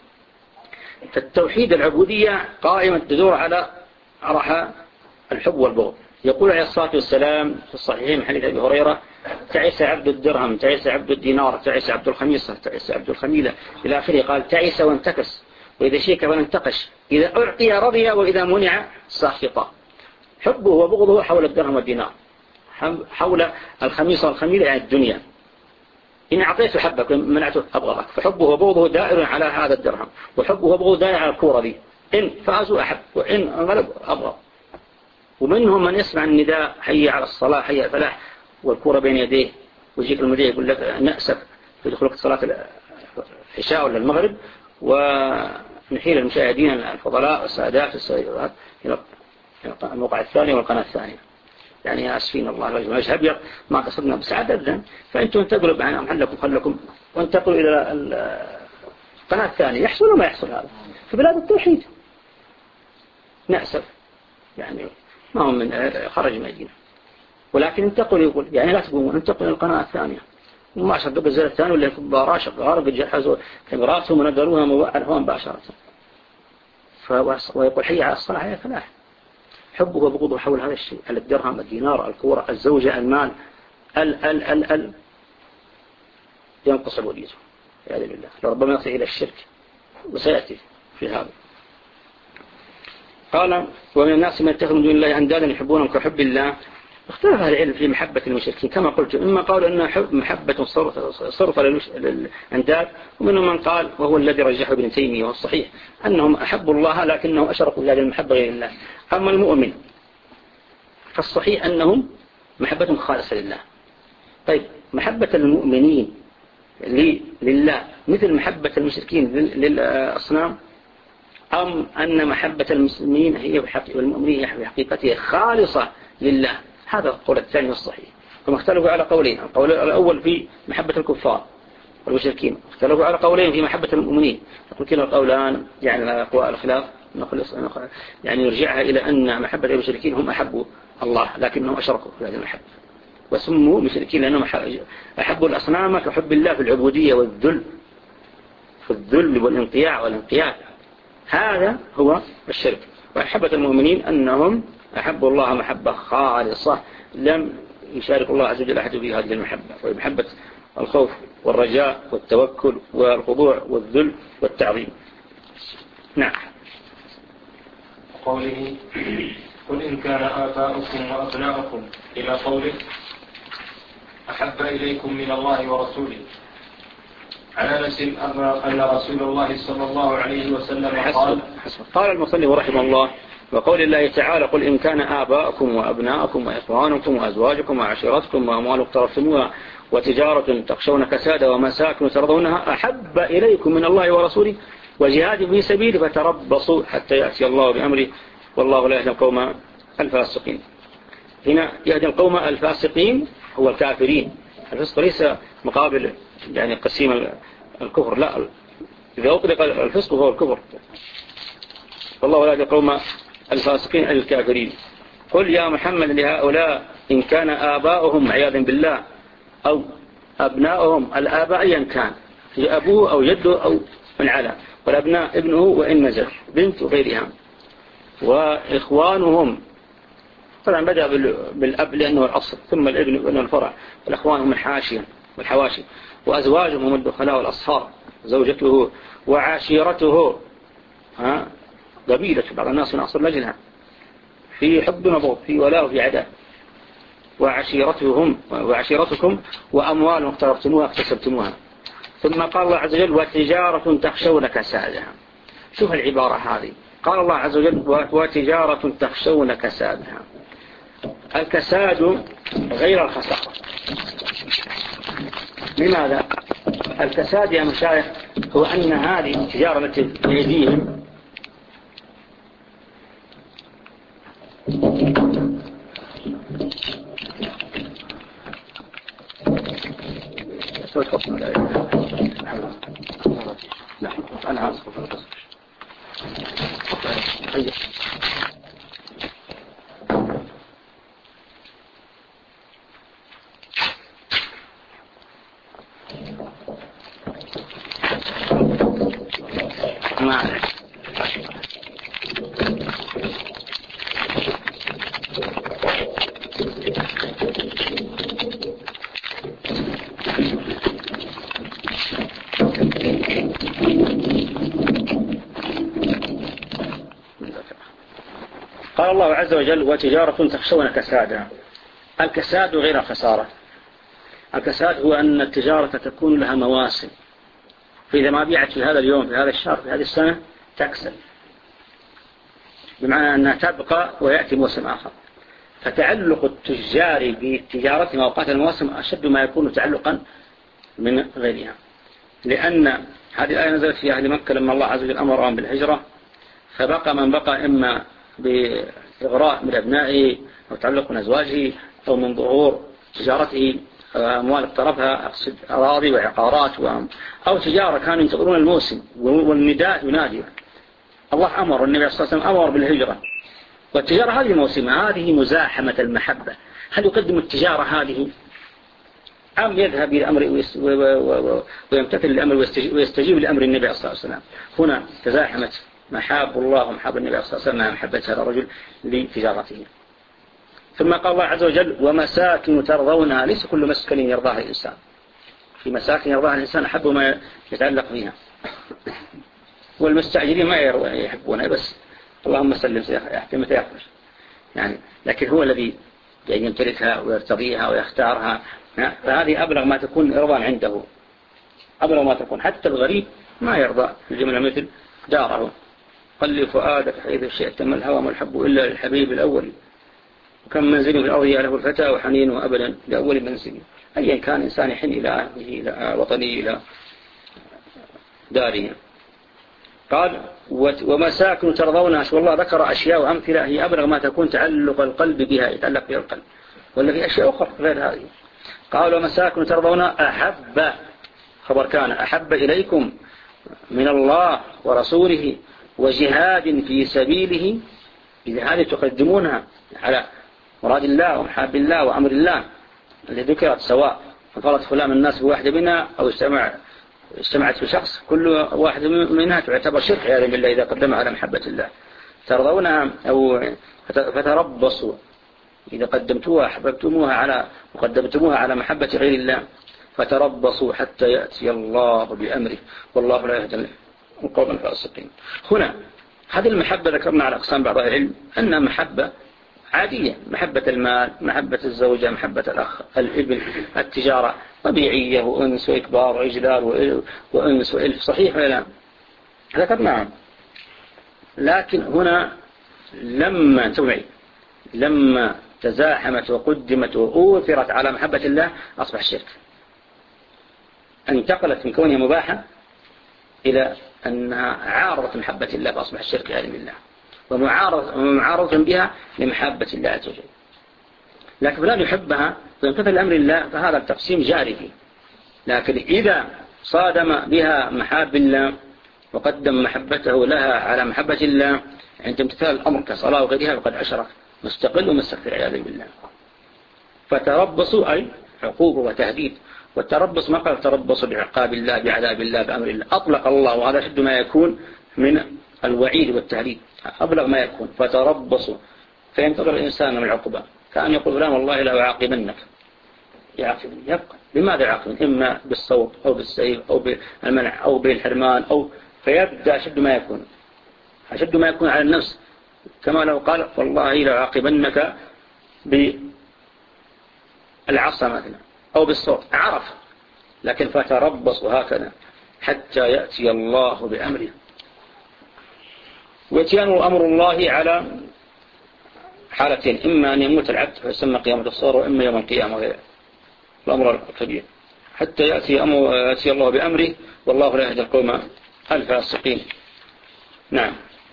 فالتوحيد العبودية قائمة تدور على عرها الحب والبغض. يقول عليه الصلاة والسلام في الصحيحين من حديث أبي هريرة: تعس عبد الدرهم، تعس عبد الدينار، تعس عبد الخميصة، تعس عبد الخميلة إلى آخره. قال: تعس وانتكس، وإذا شيك فانتقش، إذا أعطي رضي وإذا منع ساخط. حبه وبغضه حول الدرهم والدينار، حول الخميصة والخميلة يعني الدنيا. إن أعطيته حبك ومنعته أبغضك. فحبه وبغضه دائر على هذا الدرهم، وحبه وبغضه دائر على الكورة دي. إن فازوا أحب وإن غلب أبغض. ومنهم من يسمع النداء حي على الصلاة حي على الفلاح والكورة بين يديه، ويجيك المذيع يقول لك نأسف في دخولك صلاة العشاء ولا المغرب، ونحيل المشاهدين الفضلاء والسادات والسيدات إلى الموقع الثاني والقناة الثانية. يعني أسفين الله الوجه وجه أبيض ما قصدنا بسعادة أبدا. فأنتم انتقلوا بعنا محلكم خلكم وانتقلوا إلى القناة الثانية. يحصل وما يحصل هذا في بلاد التوحيد. نأسف يعني ما هم من خرج من الدين. ولكن انتقل يقول يعني لا تقومون انتقل القناة الثانية وما شغل بالزر الثاني ولا كبارا شغال قد جهزوا كاميراتهم ونقلوها مباشرة مباشرة ويقول حي على الصلاة على الفلاح. حبه وبغضه حول هذا الشيء، الدرهم الدينار الكورة الزوجة المال ال ال ال ال ينقص الوليد يعني بالله لربما يصل إلى الشرك وسيأتي في هذا. قال ومن الناس من يتخذ من دون الله أندادا يحبونهم كحب الله. اختلف أهل العلم في محبة المشركين كما قلت، إما قالوا أن محبة صرف للأنداد، ومنهم من قال وهو الذي رجحه ابن تيمية والصحيح أنهم أحبوا الله لكنهم أشركوا بهذه المحبة غير الله. أما المؤمن فالصحيح أنهم محبة خالصة لله. طيب محبة المؤمنين لله مثل محبة المشركين للأصنام، أم أن محبة المسلمين هي والمؤمنين في حقيقتها خالصة لله؟ هذا القول الثاني الصحيح. هم اختلفوا على قولين، القول الأول في محبة الكفار والمشركين، اختلفوا على قولين في محبة المؤمنين. يقول كلا القولان يعني أقوى الخلاف يعني يرجعها إلى أن محبة المشركين هم أحبوا الله لكنهم أشركوا في هذه المحبة وسموا مشركين لأنهم أحبوا الأصنام كحب الله في العبودية والذل، في الذل والانقياع والانقياد. هذا هو الشرك. ومحبة المؤمنين أنهم أحبوا الله محبة خالصة لم يشارك الله عز وجل أحد في هذه المحبة، وهي محبة الخوف والرجاء والتوكل والخضوع والذل والتعظيم. نعم. قوله قل إن كان آباؤكم وأبناؤكم إلى قوله أحب إليكم من الله ورسوله. عن أنس أن رسول الله صلى الله عليه وسلم قال قال المصنف رحمه الله وقول الله تعالى قل إن كان آباؤكم وأبناؤكم وإخوانكم وأزواجكم وعشيرتكم وأموال اقترفتموها وتجارة تخشون كسادها ومساكن ترضونها أحب إليكم من الله ورسوله وجهاد في سبيله فتربصوا حتى يأتي الله بأمره والله لا يهدي القوم الفاسقين. هنا يهدي القوم الفاسقين هو الكافرين. الفسق ليس مقابل يعني قسيم الكفر، لا، إذا أطلق الفسق هو الكفر. والله لا يهدي القوم الفاسقين الكافرين. قل يا محمد لهؤلاء إن كان آباؤهم عياذا بالله أو أبناؤهم الآباء أيا كان في أبوه أو جده أو من على، والأبناء ابنه وإن نزل بنت وغيرها، وإخوانهم طبعا بدأ بالأب لأنه الأصل ثم الابن لأنه الفرع، والأخوان هم الحاشية والحواشي، وأزواجهم هم الدخلاء والأصهار زوجته وعاشيرته ها قبيلة بعض الناس من أصل لجلها في حب وبغض في ولاء وفي عداء. وعشيرتهم وعشيرتكم وأموال اقترفتموها اكتسبتموها. ثم قال الله عز وجل وتجارة تخشون كسادها. شوف العبارة هذه، قال الله عز وجل وتجارة تخشون كسادها. الكساد غير الخسارة. لماذا؟ الكساد يا مشايخ هو أن هذه التجارة التي بأيديهم أنا أصف القصر قال الله عز وجل وتجارة تخشون كسادها. الكساد غير الخسارة. الكساد هو أن التجارة تكون لها مواسم، فإذا ما بيعت في هذا اليوم في هذا الشهر في هذه السنة تكسل، بمعنى أنها تبقى ويأتي موسم آخر. فتعلق التجار بتجارتهم أوقات المواسم أشد ما يكون تعلقا من غيرها، لأن هذه الآية نزلت في أهل مكة لما الله عز وجل أمرهم بالهجرة، فبقى من بقى إما بإغراء من أبنائه أو تعلق من أزواجه أو من ظهور تجارته أموال اقترفها أقصد أراضي وعقارات أو تجارة كانوا ينتظرون الموسم والنداء ينادي. الله أمر النبي صلى الله عليه وسلم أمر بالهجرة، والتجارة هذه موسمة، هذه مزاحمة المحبة، هل يقدم التجارة هذه أم يذهب إلى أمر ويمتثل الأمر ويستجيب لأمر النبي صلى الله عليه وسلم؟ هنا تزاحمت محاب الله ومحاب النبي صلى الله عليه وسلم مع محبة هذا الرجل لتجارته. ثم قال الله عز وجل ومساكن ترضونها. ليس كل مسكن يرضاها الإنسان، في مساكن يرضاها الإنسان أحب ما يتعلق بها، والمستعجلين ما يحبونها، بس اللهم سلم يحكي متى يأكل يعني، لكن هو الذي يمتلكها ويرتضيها ويختارها، فهذه أبلغ ما تكون رضا عنده، أبلغ ما تكون. حتى الغريب ما يرضى الجملة مثل داره قل فؤادك حيث شئت ما الهوى ما الحب إلا للحبيب الأول، وكم منزل في الأرض يعله الفتى وحنينه أبدا لأول منزل. أيا كان إنسان يحن إلى أهله إلى وطنه إلى داره. قال ومساكن ترضونها، والله ذكر أشياء وأمثلة هي أبلغ ما تكون تعلق القلب بها، يتعلق بها القلب، ولا في أشياء أخرى غير هذه. قال ومساكن ترضونها أحب، خبر كان، أحب إليكم من الله ورسوله وجهاد في سبيله، إذا هذه تقدمونها على مراد الله ومحاب الله وأمر الله اللي ذكرت، سواء فقالت فلان الناس بواحدة منها أو اجتمع اجتمعت في شخص، كل واحد منها تعتبر شرك عياذا بالله إذا قدمها على محبة الله. ترضونها أو فتربصوا، إذا قدمتوها حببتموها على وقدمتموها على محبة غير الله، فتربصوا حتى يأتي الله بأمره والله لا يهدي القوم الفاسقين. هنا هذه المحبة ذكرنا على أقسام بعض العلم أنها محبة عادية، محبة المال، محبة الزوجة، محبة الأخ، الابن، التجارة طبيعية، وأنس وإكبار وإجلال وأنس وإلف، صحيح ولا لا؟ ذكرناها. لكن هنا لما توعي لما تزاحمت وقدمت وأوثرت على محبة الله أصبح الشرك، انتقلت من كونها مباحة إلى أنها عارضة محبة الله فأصبح الشرك عالم بالله، ومعارضة بها لمحبة الله عز وجل. لكن فلان يحبها ويمتثل أمر الله فهذا التقسيم جاري فيه. لكن إذا صادم بها محاب الله وقدم محبته لها على محبة الله عند امتثال الأمر كصلاة وغيرها فقد أشرك مستقل ومستقل عياذا بالله. فتربصوا أي عقوبة وتهديد، والتربص ما قال تربصوا بعقاب الله بعذاب الله بأمر الله، أطلق الله، وهذا شد ما يكون من الوعيد والتهديد، أبلغ ما يكون. فتربصوا فينتظر الإنسان من العقوبة، كأن يقول فلان والله لا أعاقبنك، يعاقبني، يبقى لماذا يعاقبني؟ إما بالصوت أو بالسيف أو بالمنع أو بالحرمان، أو فيبدأ شد ما يكون، أشد ما يكون على النفس، كما لو قال والله لا أعاقبنك بالعصا مثلا أو بالصوت، عرف. لكن فتربصوا هكذا حتى يأتي الله بأمره. ويتيان أمر الله على حالتين، إما أن يموت العبد فيسمى قيامة الصور، وإما يوم القيامة غير الأمر الكبير، حتى يأتي, أمر يأتي الله بأمره والله لا يهدي القوم الفاسقين. نعم.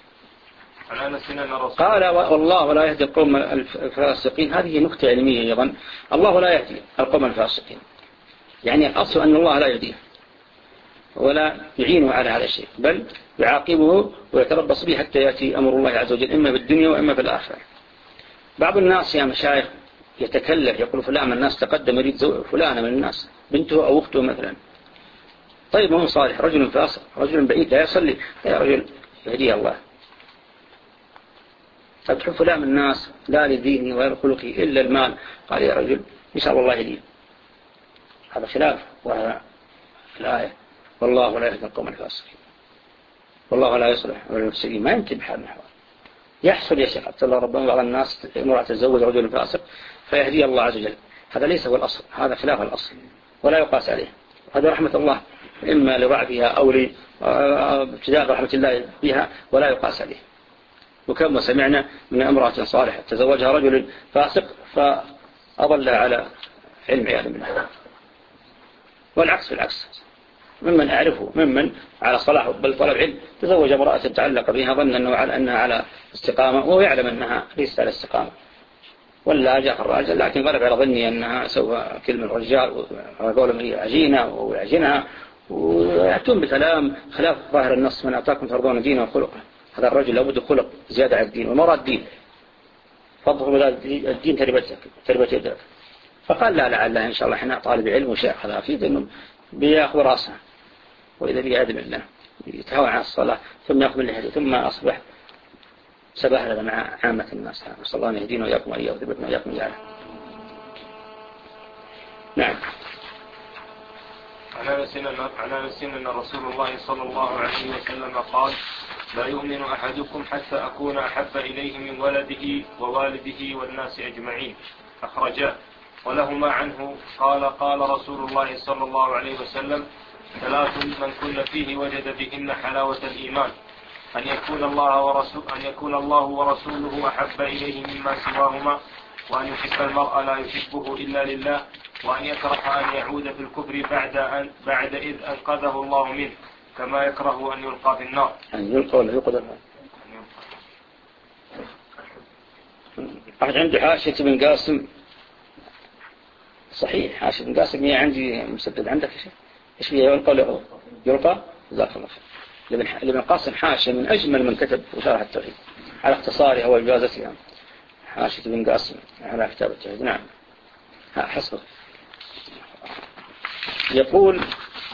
قال والله لا يهدي القوم الفاسقين، هذه نكتة علمية أيضا، الله لا يهدي القوم الفاسقين، يعني الأصل أن الله لا يهديه ولا يعينه على هذا الشيء، بل يعاقبه ويتربص به حتى يأتي أمر الله عز وجل، إما بالدنيا وإما في الآخرة. بعض الناس يا مشايخ يتكلف يقول فلان من الناس تقدم يريد فلانة من الناس بنته أو أخته مثلا، طيب هو صالح، رجل فاسق، رجل بعيد لا يصلي، يا رجل يهديه الله، فتحب فلان من الناس لا لدينه ولا لخلقه إلا المال، قال يا رجل إن شاء الله يهديه. هذا خلاف وهذا الآية والله لا يهدي القوم الفاسقين، والله لا يصلح المفسدين. ما يمكن بحال الأحوال يحصل يا شيخ عبد الله ربنا بعض الناس امرأة تتزوج رجل فاسق فيهدي الله عز وجل، هذا ليس هو الأصل، هذا خلاف الأصل ولا يقاس عليه. هذا رحمة الله إما لضعفها أو لابتداء رحمة الله بها ولا يقاس عليه. وكما سمعنا من امرأة صالحة تزوجها رجل فاسق فأضلها على علم عياذا بالله، والعكس في العكس، ممن أعرفه ممن على صلاح بل طلب علم تزوج امرأة تعلق بها ظن أنه على أنها على استقامة وهو يعلم أنها ليست على استقامة، ولا جاء الراجل لكن غلب على ظني أنها سوى كلمة الرجال وقولهم هي عجينة ويعجنها ويأتون بكلام خلاف ظاهر النص، من أعطاكم ترضون دينه وخلقه. هذا الرجل لابد خلق زيادة على الدين ومراد الدين، فضل الدين تربتك تربت يدك. فقال لا لعل إن شاء الله إحنا طالب علم وشيخ هذا أكيد إنه بيأخذ رأسه وإذا بيأذن الله يتهوى عن الصلاة ثم يقبل لحيته ثم أصبح سبهلل مع عامة الناس. نسأل الله أن يهدينا وإياكم وإياه ويثبتنا وإياكم جعله. نعم. عن أنس أن رسول الله صلى الله عليه وسلم قال لا يؤمن أحدكم حتى أكون أحب إليه من ولده ووالده والناس أجمعين. أخرجاه. ولهما عنه قال قال رسول الله صلى الله عليه وسلم ثلاث من كن فيه وجد بهن حلاوة الإيمان أن يكون الله ورسول أن يكون الله ورسوله أحب إليه مما سواهما وأن يحب المرء لا يحبه إلا لله وأن يكره أن يعود في الكفر بعد أن بعد إذ أنقذه الله منه كما يكره أن يلقى في النار. أن يلقى ولا يقدر. أحد عنده حاشية بن قاسم صحيح. حاشية بن قاسم هي عندي مسدد عندك شيء إيش فيها يلقى ولا يلقى؟ جزاك الله خير. لابن قاسم حاشية من أجمل من كتب وشرح التوحيد على اختصارها وإجازتها. حاشية بن قاسم على كتاب التوحيد. نعم حسبك. يقول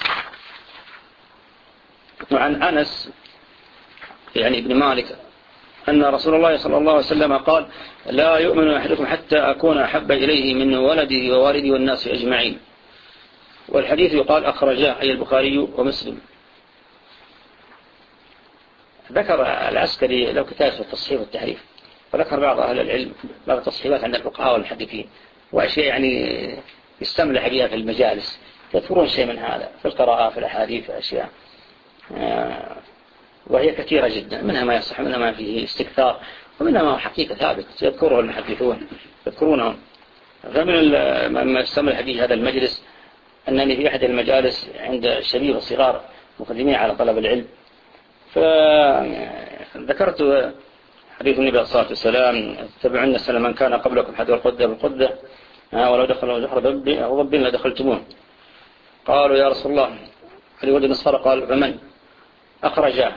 عن أنس يعني ابن مالك أن رسول الله صلى الله عليه وسلم قال لا يؤمن أحدكم حتى أكون أحب إليه من ولده ووالده والناس أجمعين. والحديث يقال أخرجاه أي البخاري ومسلم. ذكر العسكري لو كتاب في التصحيف والتحريف وذكر بعض أهل العلم بعض التصحيفات عند الفقهاء والمحدثين وأشياء يعني يستملح بها في المجالس يذكرون شيء من هذا في القراءة في الأحاديث في أشياء وهي كثيرة جدا منها ما يصح منها ما فيه استكثار ومنها ما حقيقة ثابت يذكره المحدثون يذكرونهم. فمن ما يستملح به هذا المجلس أنني في أحد المجالس عند شبيب الصغار مقدمين على طلب العلم فذكرت حديث النبي صلى الله عليه وسلم تبعون السلام من كان قبلكم حذو القدة بالقدة ولو دخلوا جحر ضب لدخلتموه. قالوا يا رسول الله فليود النصارى قال فمن أخرجاه.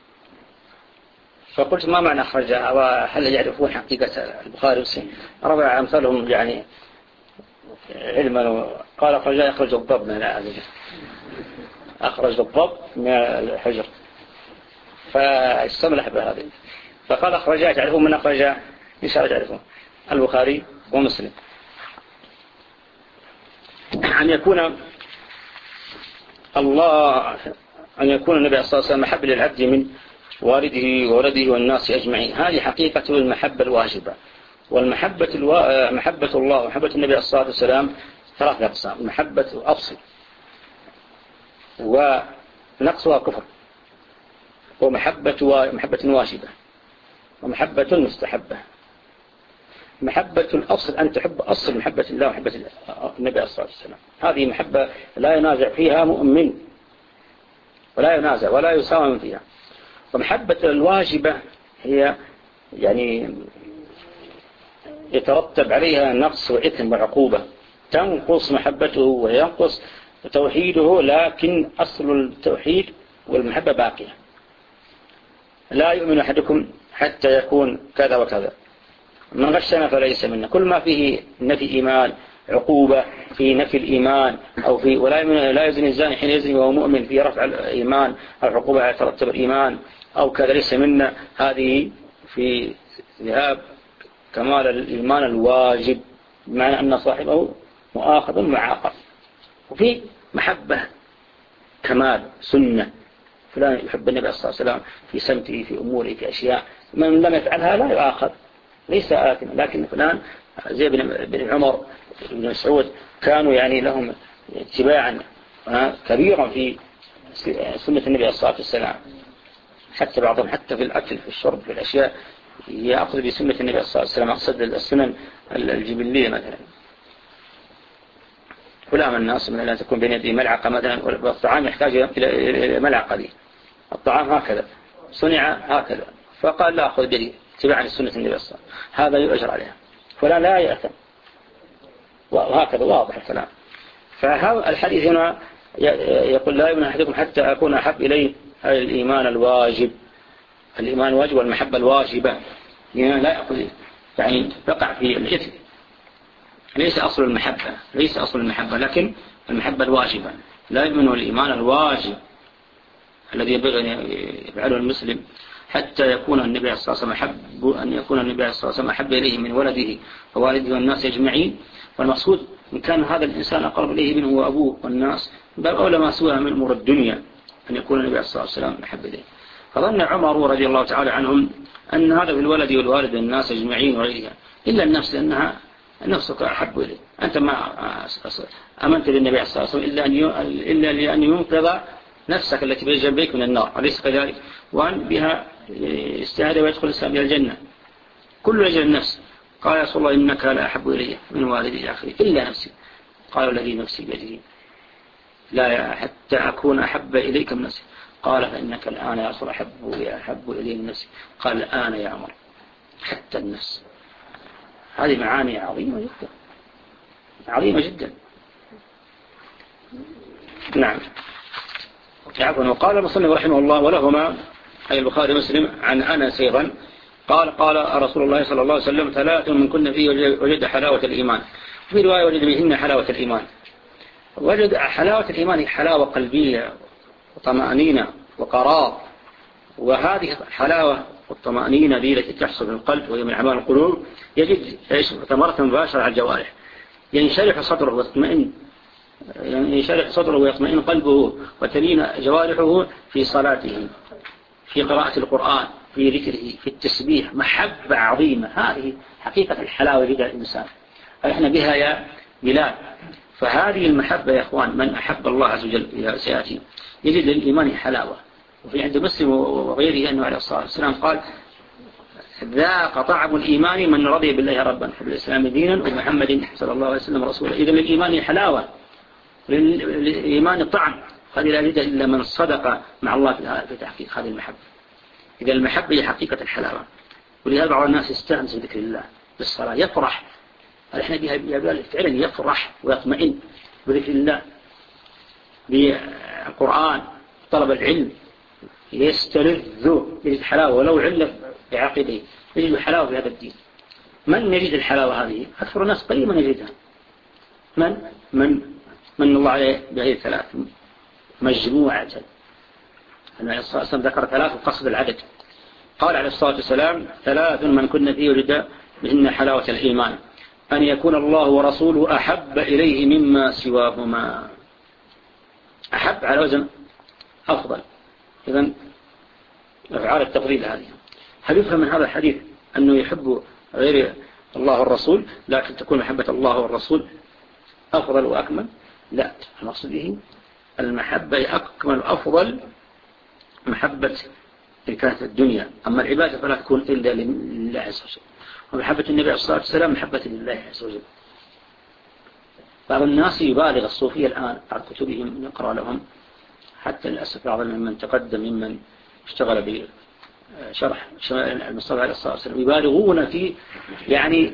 فقلت ما معنى أخرجاه وهل يعرفون حقيقة البخاري ومسلم ربع أمثالهم يعني علما. قال أخرجاه يخرج الضب من العالم أخرج الضب من الحجر فاستملح بهذا. فقال أخرجاه تعرفون من أخرجاه إيش تعرفون البخاري ومسلم. أن يكون الله أن يكون النبي صلى الله عليه وسلم محب للعبد من والده وولده والناس أجمعين. هذه حقيقة المحبة الواجبة. والمحبة الوا... محبة الله ومحبة النبي صلى الله عليه وسلم ثلاث أقسام. محبة أصل ونقصها كفر ومحبة و... محبة واجبة ومحبة مستحبة. محبة الأصل أن تحب أصل محبة الله ومحبة النبي صلى الله عليه وسلم. هذه محبة لا ينازع فيها مؤمن ولا ينازع ولا يساوم فيها. ومحبة الواجبة هي يعني يترتب عليها نقص وإثم وعقوبة تنقص محبته وينقص توحيده لكن أصل التوحيد والمحبة باقية. لا يؤمن أحدكم حتى يكون كذا وكذا من غشنا فليس منا. كل ما فيه نفي إيمان عقوبة في نفي الإيمان أو في ولا لا يزني الزاني حين يزني وهو مؤمن في رفع الإيمان أو عقوبة على ترتب الإيمان أو كذا ليس منا. هذه في ذهاب كمال الإيمان الواجب بمعنى أن صاحبه مؤاخذ معاقب. وفي محبة كمال سنة فلان يحب النبي صلى الله عليه وسلم في سمته في أموره في أشياء من لم يفعلها لا يؤاخذ ليس آثما. لكن فلان زي بن عمر بن مسعود كانوا يعني لهم اتباعا كبيرا في سنة النبي صلى الله عليه وسلم حتى بعضهم حتى في الأكل في الشرب في الأشياء يأخذ بسنة النبي صلى الله عليه وسلم. أقصد السنن الجبلية مثلا فلان الناس من لا تكون بين يدي ملعقة مثلا والطعام يحتاج إلى ملعقة دي الطعام هكذا صنع هكذا فقال لا أخذ بيدي اتباعا لسنة النبي صلى الله عليه وسلم هذا يؤجر عليها فلا لا يأثم وهكذا واضح الكلام. فهذا الحديث هنا يقول لا يؤمن أحدكم حتى أكون أحب إليه الإيمان الواجب الإيمان الواجب والمحبة الواجبة يعني لا يأخذ يعني يقع في الإثم. ليس أصل المحبة ليس أصل المحبة لكن المحبة الواجبة، لا يؤمن الإيمان الواجب الذي ينبغي أن يفعله المسلم حتى يكون النبي صلى الله عليه وسلم أحب أن يكون النبي صلى الله عليه وسلم أحب إليه من ولده ووالده والناس أجمعين. والمقصود إن كان هذا الإنسان أقرب إليه منه وأبوه والناس بل أولى ما سوى من أمور الدنيا أن يكون النبي صلى الله عليه وسلم أحب إليه. فظن عمر رضي الله تعالى عنهم أن هذا في الولد والوالد والناس أجمعين وغيرها إلا النفس أنها نفسك أحب إليه. أنت ما أمنت للنبي صلى الله عليه وسلم إلا لأن ينقذ نفسك التي بين جنبيك من النار أليس كذلك؟ وأن بها استهدى ويدخل الإسلام إلى الجنة كل أجل النفس. قال يا رسول الله إنك لا أحب إلي من والدي إلى آخره إلا نفسي. قال الذي نفسي بيده لا حتى أكون أحب إليك من نفسي. قال فإنك الآن يا رسول أحب أحب إلي من نفسي. قال الآن يا عمر حتى النفس. هذه معاني عظيمة جدا عظيمة جدا. نعم. وقال المصنف رحمه الله ولهما أي البخاري مسلم عن أنس أيضا قال قال رسول الله صلى الله عليه وسلم ثلاث من كن فيه وجد حلاوة الإيمان. في رواية وجد بهن حلاوة الإيمان. وجد حلاوة الإيمان حلاوة قلبية وطمأنينة وقرار. وهذه الحلاوة والطمأنينة دي التي تحصل في القلب وهي من أعمال القلوب يجد ثمرة مباشرة على الجوارح ينشرح صدره ويطمئن ينشرح صدره ويطمئن قلبه وتلين جوارحه في صلاته في قراءة القرآن في ذكره في التسبيح. محبة عظيمة. هذه حقيقة الحلاوة لدى الإنسان احنا بها يا بلاد. فهذه المحبة يا أخوان من أحب الله عز وجل سيأتي يجد للإيمان حلاوة. وفي عند مسلم وغيره أنه عليه الصلاة والسلام قال ذاق طعم الإيمان من رضي بالله ربا وبالإسلام دينا ومحمد صلى الله عليه وسلم رسولا. إذا للإيمان حلاوة للإيمان طعم. هذه لا يجد إلا من صدق مع الله في تحقيق هذه المحبة. إذا المحبة هي حقيقة الحلاوة. ولهذا بعض الناس يستأنس بذكر الله بالصلاة يفرح. احنا بها فعلا يفرح ويطمئن بذكر الله بالقرآن طلب العلم يستلذ يجد حلاوة ولو علة بعقيده يجد حلاوة في هذا الدين. من يجد الحلاوة هذه؟ أكثر الناس قليل من يجدها. من من من الله عليه بهذه الثلاث مجموعة. النبي صلى الله عليه وسلم ذكر ثلاث وقصد العدد. قال عليه الصلاة والسلام ثلاث من كن فيه وجد بهن حلاوة الإيمان أن يكون الله ورسوله أحب إليه مما سواهما. أحب على وزن أفضل. إذن أفعال التفضيل هذه. هل يفهم من هذا الحديث أنه يحب غير الله والرسول لكن تكون محبة الله والرسول أفضل وأكمل؟ لا. المقصود به المحبة أكمل أفضل محبة كانت الدنيا. أما العبادة فلا تكون إلا لله عز وجل. ومحبة النبي عليه الصلاة والسلام محبة لله عز وجل. بعض الناس يبالغ الصوفية الآن بعد كتبهم نقرأ لهم حتى للأسف بعض من تقدم ممن اشتغل بشرح المصطفى عليه الصلاة والسلام يبالغون في يعني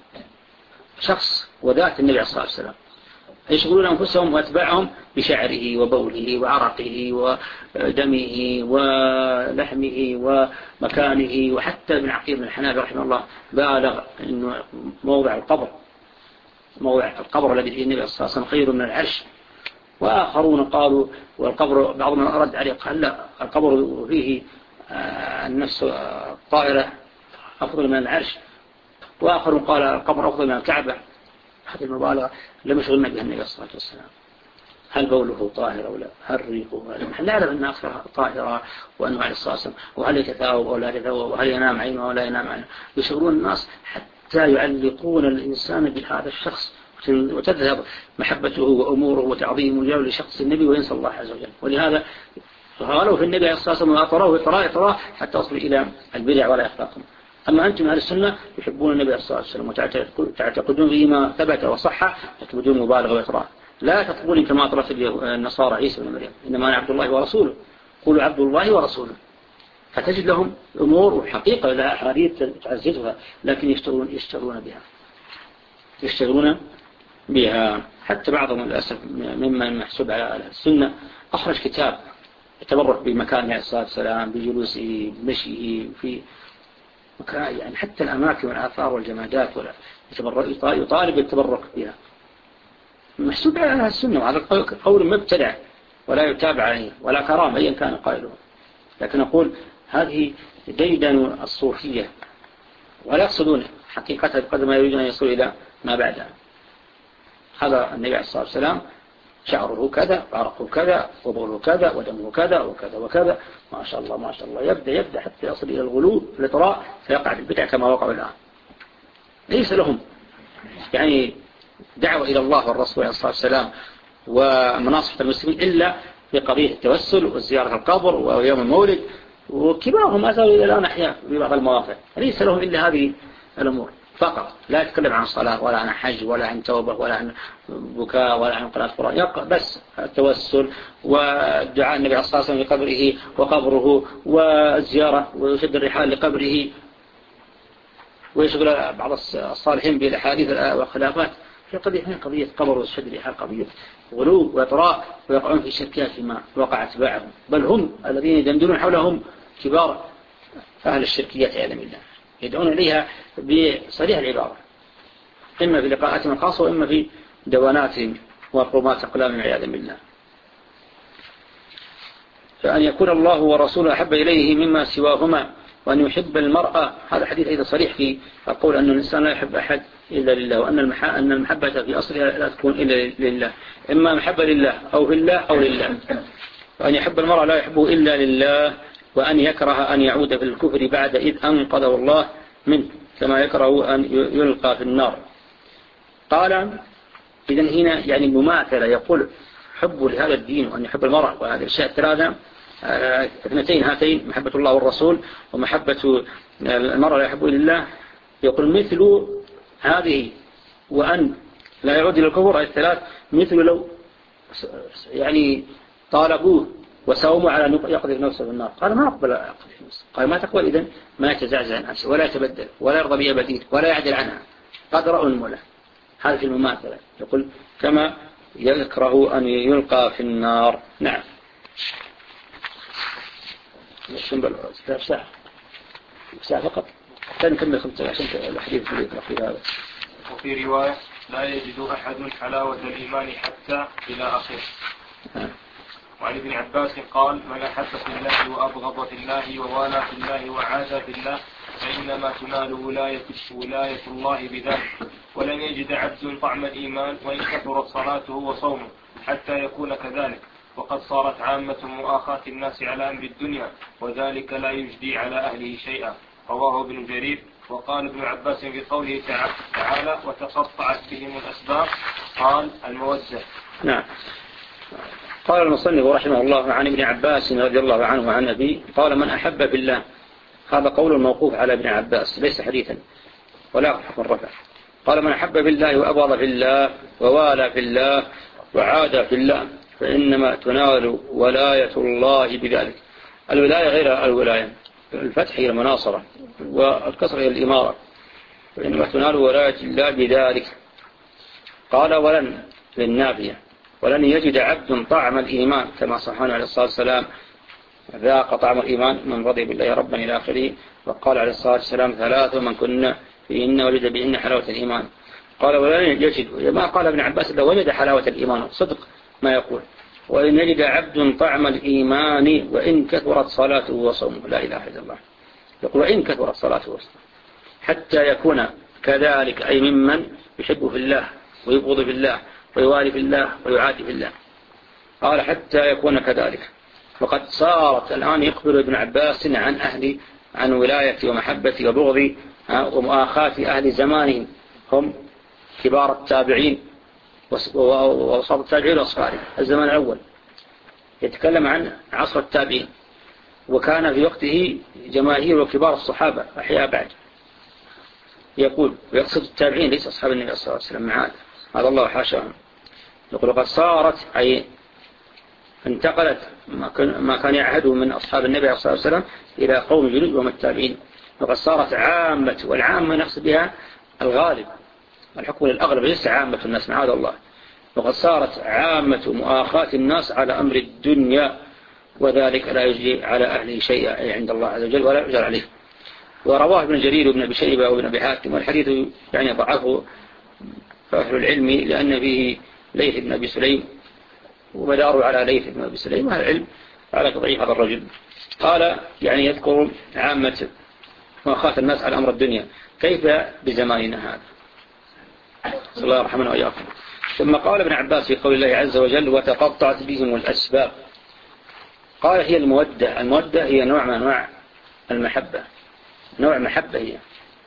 شخص وذات النبي عليه الصلاة والسلام يشغلون أنفسهم وأتباعهم بشعره وبوله وعرقه ودمه ولحمه ومكانه. وحتى ابن عقيل بن الحنابلة رحمه الله بالغ إنه موضع القبر موضع القبر الذي فيه النبي صلى الله عليه وسلم خير من العرش. وآخرون قالوا والقبر بعضهم رد عليه قال لا القبر فيه النفس الطائرة أفضل من العرش. وآخرون قال القبر أفضل من الكعبة. هذه المبالغة لم يشغلنا بها النبي صلى الله عليه وسلم. هل بوله طاهر أو لا؟ هل ريقه؟ نحن نعلم أن أكثرها طاهرة وأنه عليه الصلاة والسلام. وهل يتثاوب أو لا يتثاوب وهل ينام عينه أو لا ينام عينه. يشغلون الناس حتى يعلقون الإنسان بهذا الشخص وتذهب محبته وأموره وتعظيمه لشخص النبي وينسى الله عز وجل. ولهذا غالوا في النبي عليه الصلاة والسلام وأطروه إطراء إطراء حتى وصلوا إلى البدع ولا يخلاقهم. أما أنتم أهل السنة يحبون النبي عليه الصلاة والسلام وتعتقدون فيما ثبت وصح بدون مبالغة وإطراء. لا تطلبون كما طلبت النصارى عيسى بن مريم إنما أنا عبد الله ورسوله. قولوا عبد الله ورسوله. فتجد لهم أمور وحقيقة لها أحاديث تعززها لكن يشتغلون يشتغلون بها يشتغلون بها. حتى بعضهم للأسف ممن محسوب على السنة أخرج كتاب يتبرك بمكان عليه الصلاة والسلام بجلوسه بمشيه في يعني حتى الأماكن والآثار والجمادات يطالب بالتبرك بها، محسوب على السنة، وهذا قول مبتدع ولا يتابع عليه ولا كرام أيا كان قائله. لكن أقول هذه ديدن الصوفية ولا يقصدون حقيقتها بقدر ما يريدون أن يصلوا إلى ما بعدها. هذا النبي عليه الصلاة والسلام شعره كذا، عرقه كذا، وبغله كذا، ودمه كذا وكذا وكذا، ما شاء الله ما شاء الله، يبدأ يبدأ حتى يصل إلى الغلو الإطراء فيقع في البدع كما وقع الآن. ليس لهم يعني دعوة إلى الله والرسول عليه الصلاة والسلام ومناصحة المسلمين إلا في قضية التوسل والزيارة القبر ويوم المولد، وكبارهم ما زالوا إلى الآن أحياء في بعض المواقع. ليس لهم إلا هذه الأمور فقط، لا يتكلم عن صلاة ولا عن حج ولا عن توبة ولا عن بكاء ولا عن قراءة القرآن، بس التوسل والدعاء النبي عليه الصلاة والسلام لقبره وقبره والزيارة ويشد الرحال لقبره ويشغل بعض الصالحين بالأحاديث والخلافات. في قضية قضية قبر وشد الرحال، قضية غلو وإطراء، ويقعون في شركات فيما وقع اتباعهم، بل هم الذين يدندنون حولهم كبار أهل الشركيات عياذا بالله، يدعون إليها بصريح العبارة، إما في لقاءاتهم الخاصة وإما في دواناتهم وقرمات أقلامهم عياذا بالله. فأن يكون الله ورسوله أحب إليه مما سواهما، وأن يحب المرأة، هذا حديث أيضا صريح في القول أن الإنسان لا يحب أحد إلا لله، وأن أن المحبة في أصلها لا تكون إلا لله، إما محبة لله أو في الله أو لله. وأن يحب المرأة لا يحبه إلا لله، وأن يكره أن يعود في الكفر بعد إذ أنقذه الله منه، كما يكره أن يلقى في النار. قال إذن هنا يعني مماثلة، يقول حب لهذا الدين وأن يحب المرأة، وهذه الأشياء الثلاثة اثنتين هاتين، محبة الله والرسول ومحبة المرأة لا يحب إلا الله، يقول مثل هذه وأن لا يعود إلى الكفر الثلاث، مثل لو يعني طالبوه وساوموا على أن يقذف نفسه بالنار، قال ما أقبل أقذف نفسه، قال ما تقبل إذن ما يتزعزع عن نفسه ولا يتبدل ولا يرضى بها بديل ولا يعدل عنها، قدر أنمله. هذه المماثلة، يقول كما يكره أن يلقى في النار. نعم. ساعة ساعة ساعة فقط، نكمل خمسة عشان الحديث الأخير هذا. وفي رواية لا يجد أحد حلاوة الإيمان حتى إلى آخره. وعن ابن عباس قال من أحب في الله وأبغض في الله ووالى في الله وعاد في الله فإنما تنال ولاية, ولاية الله بذلك. ولن يجد عبد طعم الإيمان وإن كثرت صلاته وصومه حتى يكون كذلك، وقد صارت عامة مؤاخاة الناس على أمر الدنيا، وذلك لا يجدي على أهله شيئا. رواه ابن جرير. وقال ابن عباس في قوله تعالى وتقطعت بهم الأسباب، قال المودة. نعم. قال المصنف رحمه الله عن ابن عباس رضي الله عنه وعن أبيه قال من أحب في الله، هذا قول موقوف على ابن عباس ليس حديثا ولا حكم الرفع. قال من أحب في الله وأبغض في الله ووالى في الله وعاد في الله فإنما تنال ولاية الله بذلك. الولاية غير الولاية، الفتح هي المناصرة والكسر هي الإمارة، فإنما تنال ولاية الله بذلك. قال ولن للنافية، ولن يجد عبد طعم الإيمان كما صححنا عليه الصلاة والسلام ذاق طعم الإيمان من رضي بالله ربا إلى آخره. وقال عليه الصلاة والسلام ثلاث من كنا فيهن وجد بهن حلاوة الإيمان. قال ولن يجد، ما قال ابن عباس إلا وجد حلاوة الإيمان، صدق ما يقول، وإن يجد عبد طعم الإيمان وإن كثرت صلاته وصومه. لا إله إلا الله. يقول وإن كثرت صلاته وصومه حتى يكون كذلك، أي ممن يحب في الله ويبغض في الله ويوالي في الله ويعادي في الله. قال حتى يكون كذلك. وقد صارت الآن يقبل ابن عباس عن أهل عن ولاية ومحبة وبغض ومؤاخاة أهل زمانهم، هم كبار التابعين وصار التابعين وأصغارهم. الزمان الأول يتكلم عن عصر التابعين، وكان في وقته جماهير وكبار الصحابة أحياء بعد. يقول ويقصد التابعين ليس أصحاب النبي صلى الله عليه وسلم معاد، هذا الله حاشاهم. يقول قد صارت أي انتقلت ما كان يعهده من أصحاب النبي صلى الله عليه وسلم إلى قوم جدد وهم التابعين. وقد صارت عامة، والعامة نقصد بها الغالب، الحكم للأغلب ليس عامة الناس معاذ الله. وقد صارت عامة مؤاخاة الناس على أمر الدنيا، وذلك لا يجري على أهله شيئا أي عند الله عز وجل ولا يجري عليه. ورواه ابن جرير وابن أبي شيبة وابن أبي حاتم، والحديث يعني ضعفه أهل العلم لأن فيه ليث بن أبي سليم، ومداره على ليث بن أبي سليم، وأهل العلم على تضعيف هذا الرجل. قال يعني يذكر عامة وأخاف الناس على أمر الدنيا، كيف بزماننا هذا؟ صلى الله رحمنا وإياكم. ثم قال ابن عباس في قول الله عز وجل وتقطعت بهم الأسباب، قال هي المودة. المودة هي نوع من أنواع المحبة، نوع محبة هي.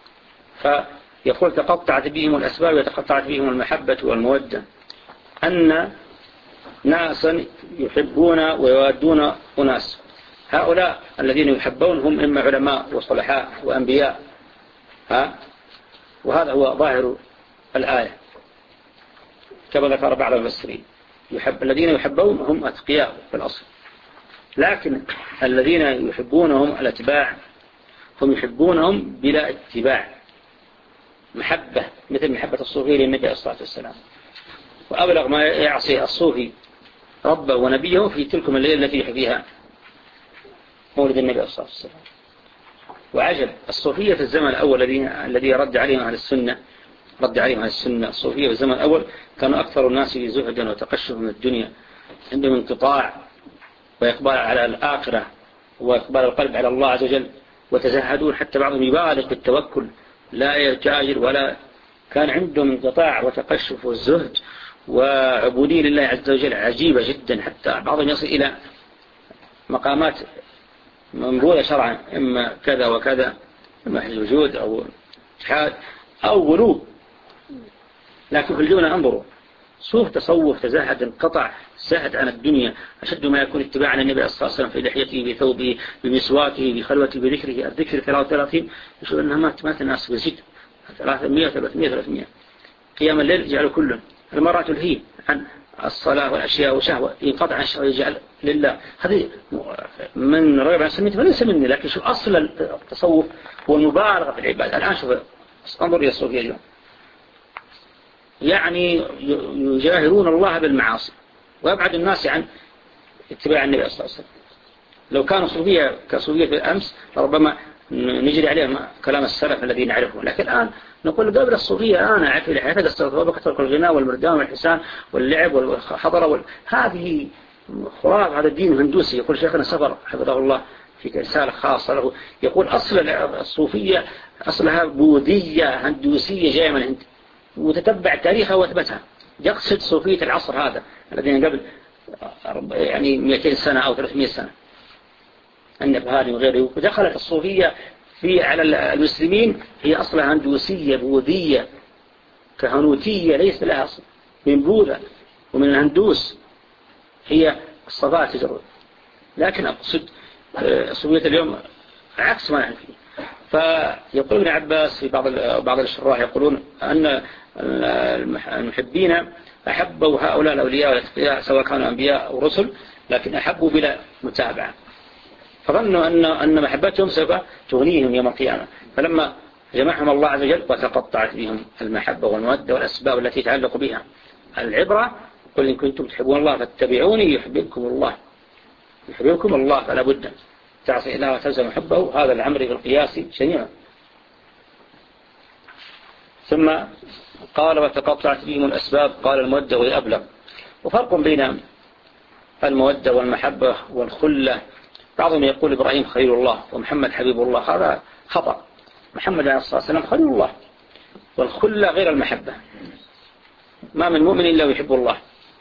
فيقول تقطعت بهم الأسباب وتقطعت بهم المحبة والمودة، أن ناسا يحبون ويوادون أناس. هؤلاء الذين يحبون هم إما علماء وصلحاء وأنبياء، ها؟ وهذا هو ظاهر الآية كما ذكر بعض المفسرين. يحب الذين يحبون هم أتقياء في الأصل، لكن الذين يحبونهم الأتباع هم يحبونهم بلا اتباع، محبة مثل محبة الصوفي للنبي عليه الصلاة والسلام. وأبلغ ما يعصي الصوفي ربه ونبيه في تلكم الليلة التي فيها مولد النبي عليه الصلاة والسلام. وعجب الصوفية في الزمن الأول الذي الذي رد عليهم أهل السنة، رد عليهم أهل السنة. الصوفية في الزمن الأول كانوا أكثر الناس زهدا وتقشف من الدنيا، عندهم انقطاع وإقبال على الآخرة وإقبال القلب على الله عز وجل، وتزهدون حتى بعضهم يبالغ بالتوكل لا يتاجر، ولا كان عندهم انقطاع وتقشف والزهد وعبودية لله عز وجل عجيبة جدا، حتى بعضهم يصل إلى مقامات منبوذة شرعا، إما كذا وكذا، إما الوجود أو اتحاد أو غلو. لكن في الجونة انظروا، صوف تصوف تزهد انقطع زهد عن الدنيا أشد ما يكون اتباعا للنبي صلى الله عليه وسلم في لحيته بثوبه بمسواكه بخلوته بذكره. الذكر ثلاثة وثلاثين يشوف أنها مات مات الناس بزيد ثلاثمائة ثلاثمائة ثلاثمائة. قيام الليل يجعل كله، المرأة تلهي عن الصلاة والأشياء وشهوة ينقطع عن الشهوة يجعل لله. هذه من رغب عن سنته فليس مني، لكن شو أصل التصوف هو المبالغة في العبادة. الآن شوف انظر إلى الصوفية اليوم، يعني يجاهرون الله بالمعاصي ويبعد الناس عن اتباع النبي صلى الله عليه وسلم. لو كانوا صوفية كصوفية في الأمس ربما نجري عليهم كلام السلف الذين نعرفه، لكن الآن نقول قبل الصوفية أنا أعرف لحياتك استغفر وكثرة الغناء والمردان والحسان واللعب والحضرة وال... هذه خرافة. هذا الدين الهندوسي. يقول شيخنا سفر حفظه الله في رسالة خاصة له، يقول أصل الصوفية أصلها بوذية هندوسية جاية من الهند، وتتبع تاريخها واثبتها. يقصد صوفية العصر هذا الذين قبل يعني مئتين سنة أو ثلاثمائة سنة، النبهاني وغيره. ودخلت الصوفية في على المسلمين هي أصلها هندوسية بوذية كهنوتية ليس لها أصل، من بوذا ومن الهندوس، هي الصفاء تجرد. لكن أقصد الصوفية اليوم عكس ما نحن فيه. فيقول ابن عباس في بعض بعض الشراح يقولون أن المحبين أحبوا هؤلاء الأولياء والأتقياء سواء كانوا أنبياء أو رسل، لكن أحبوا بلا متابعة، فظنوا أن أن محبتهم سوف تغنيهم يوم القيامة. فلما جمعهم الله عز وجل وتقطعت بهم المحبة والمودة والأسباب التي تعلق بها. العبرة قل إن كنتم تحبون الله فاتبعوني يحببكم الله، يحببكم الله، فلا بد تعصي الله وتلزم حبه. هذا الأمر بالقياس شنيع. ثم قال وتقطعت بهم الأسباب، قال المودة وهي أبلغ. وفرق بين المودة والمحبة والخلة. بعضهم يقول إبراهيم خليل الله ومحمد حبيب الله، هذا خطأ. محمد عليه الصلاة والسلام خليل الله، والخلة غير المحبة. ما من مؤمن إلا ويحب الله.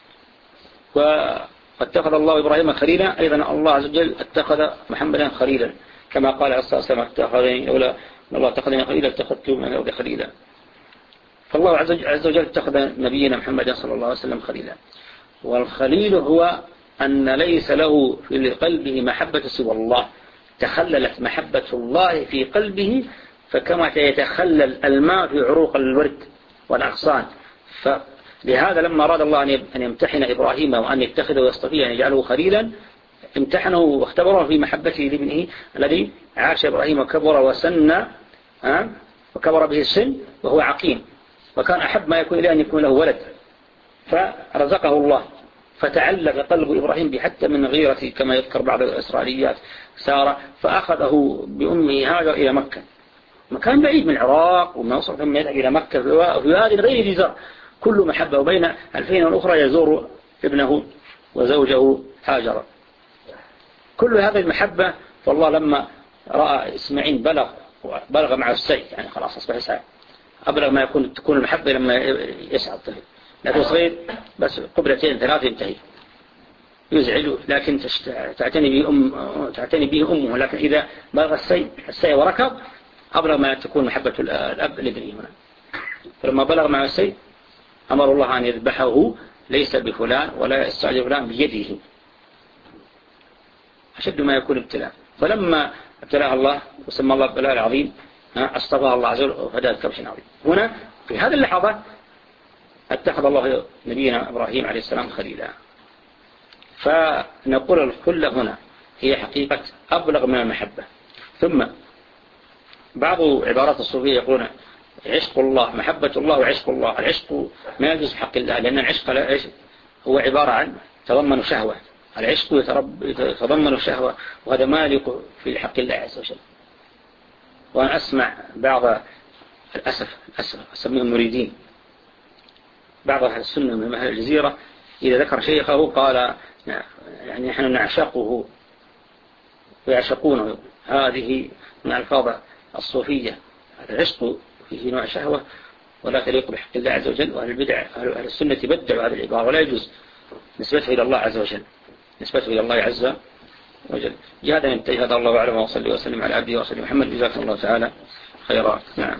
واتخذ الله إبراهيم خليلا، أيضا الله عز وجل اتخذ محمدا خليلا، كما قال عليه الصلاة والسلام اتخذني لولا أن الله اتخذني خليلا اتخذته من أولى خليلا. فالله عز وجل اتخذ نبينا محمدا صلى الله عليه وسلم خليلا. والخليل هو أن ليس له في قلبه محبة سوى الله، تخللت محبة الله في قلبه، فكما يتخلل الماء في عروق الورد والأغصان. فلهذا لما أراد الله أن يمتحن إبراهيم وأن يتخذه ويصطفيه أن يجعله خليلا، امتحنه واختبره في محبته لابنه الذي عاش إبراهيم وكبر وسن وكبر به السن وهو عقيم، وكان أحب ما يكون إليه أن يكون له ولد، فرزقه الله. فتعلق قلب إبراهيم بحتى من غيرته كما يذكر بعض الإسرائيليات سارة، فأخذه بأمه هاجر إلى مكة مكان بعيد من العراق ومن مصر ثم يذهب إلى مكة وفي هذه غير ذي زرع، كل محبة. وبين الفين والأخرى يزور ابنه وزوجه هاجر. كل هذه المحبة. والله لما رأى إسماعيل بلغ بلغ مع السيد، يعني خلاص أصبح يسعى، أبلغ ما يكون تكون المحبة لما يسعى الطفل، لكن صغير بس قبلتين ثلاث ينتهي يزعل، لكن تعتني به أم تعتني به أمه. لكن إذا بلغ السيد السيد وركض أبلغ ما تكون محبة الأب لابنه هنا. فلما بلغ مع السيد أمر الله أن يذبحه، ليس بفلان ولا يستعجل فلان، بيده، أشد ما يكون ابتلاء. فلما ابتلاه الله وسمى الله البلاء العظيم اصطفاها الله عز وجل وفداه كبش عظيم. هنا في هذه اللحظة اتخذ الله نبينا إبراهيم عليه السلام خليلا. فنقول الخلة هنا هي حقيقة أبلغ من المحبة. ثم بعض عبارات الصوفية يقولون عشق الله، محبة الله وعشق الله. العشق ما يجوز في حق الله، لأن العشق هو عبارة عن تضمن شهوة. العشق يتضمن شهوة، وهذا ما يليق في حق الله عز وجل. وأنا أسمع بعض الأسف الأسف أسميهم المريدين، بعض أهل السنة من أهل الجزيرة إذا ذكر شيخه قال يعني نحن نعشقه ويعشقونه. هذه من ألفاظ الصوفية. العشق فيه نوع شهوة ولا تليق بحق الله عز وجل. وأهل البدع أهل السنة بدعوا هذه العبارة، ولا يجوز نسبته إلى الله عز وجل، نسبته إلى الله عز وجل. جهادا ينتهي. هذا الله أعلم، وصلي وسلم على عبده ورسوله محمد. جزاكم الله تعالى خيرا. نعم.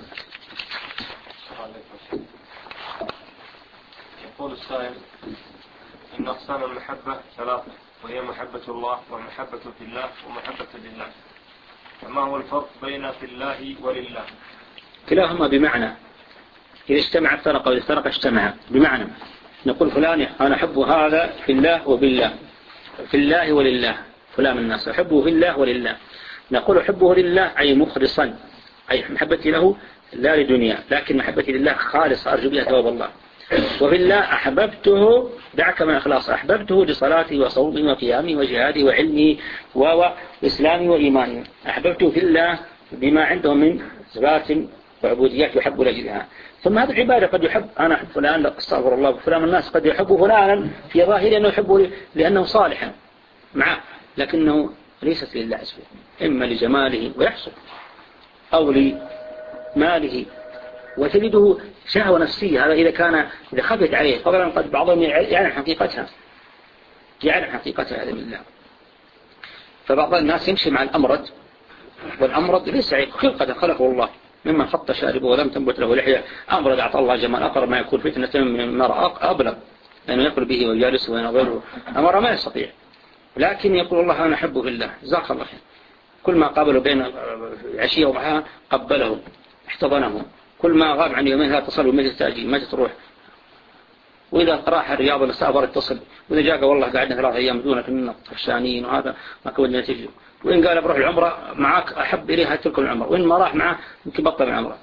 يقول السائل إن أقسام المحبة ثلاثة، وهي محبة الله ومحبة في الله ومحبة لله، فما هو الفرق بين في الله ولله؟ كلاهما بمعنى، إذا اجتمع افترق وإذا افترق اجتمع. بمعنى نقول فلان أنا أحب هذا في الله وبالله، في الله ولله. فلان الناس أحبه في الله ولله. نقول أحبه لله أي مخلصا، أي محبتي له لا لدنيا، لكن محبتي لله خالص أرجو بها ثواب الله. وفي الله أحببته، دعك من إخلاص، أحببته لصلاتي وصومي وقيامي وجهادي وعلمي وإسلامي وإيماني. أحببته في الله بما عنده من صفات وعبوديات يحب لجلها. ثم هذه العبادة قد يحب، أنا أحب فلان استغفر الله، فلان الناس قد يحب فلانا في ظاهره أنه يحبه لأنه صالحا معه، لكنه ليست لله عز وجل، إما لجماله ويحصل أو لماله وتجده شهوة نفسية. هذا إذا كان إذا خفت عليه فضلا قد بعضهم يعلم حقيقتها يعلم حقيقتها هذا بالله. فبعض الناس يمشي مع الأمرد، والأمرد ليس خلقة خلقه الله، مما خط شاربه ولم تنبت له لحية. أمرد أعطى الله جمال أقرب ما يكون فتنة من المرأة أبلغ، لأنه يقول به ويجالسه وينظره. أمر ما يستطيع، لكن يقول الله أنا أحبه في الله. جزاك الله خير. كل ما قابله بين عشية وضحاها قبله احتضنه، كل ما غاب عن يومين هذا اتصل بمجلس تأجي ما تروح، وإذا راح الرياض الاستعبار اتصل، وإذا جاء والله قعدنا ثلاث أيام دونك منا طفشانين وهذا ما كودنا تجي، وإن قال بروح العمرة معك أحب إليها تلك العمرة، وإن ما راح معه يمكن بطل العمرة.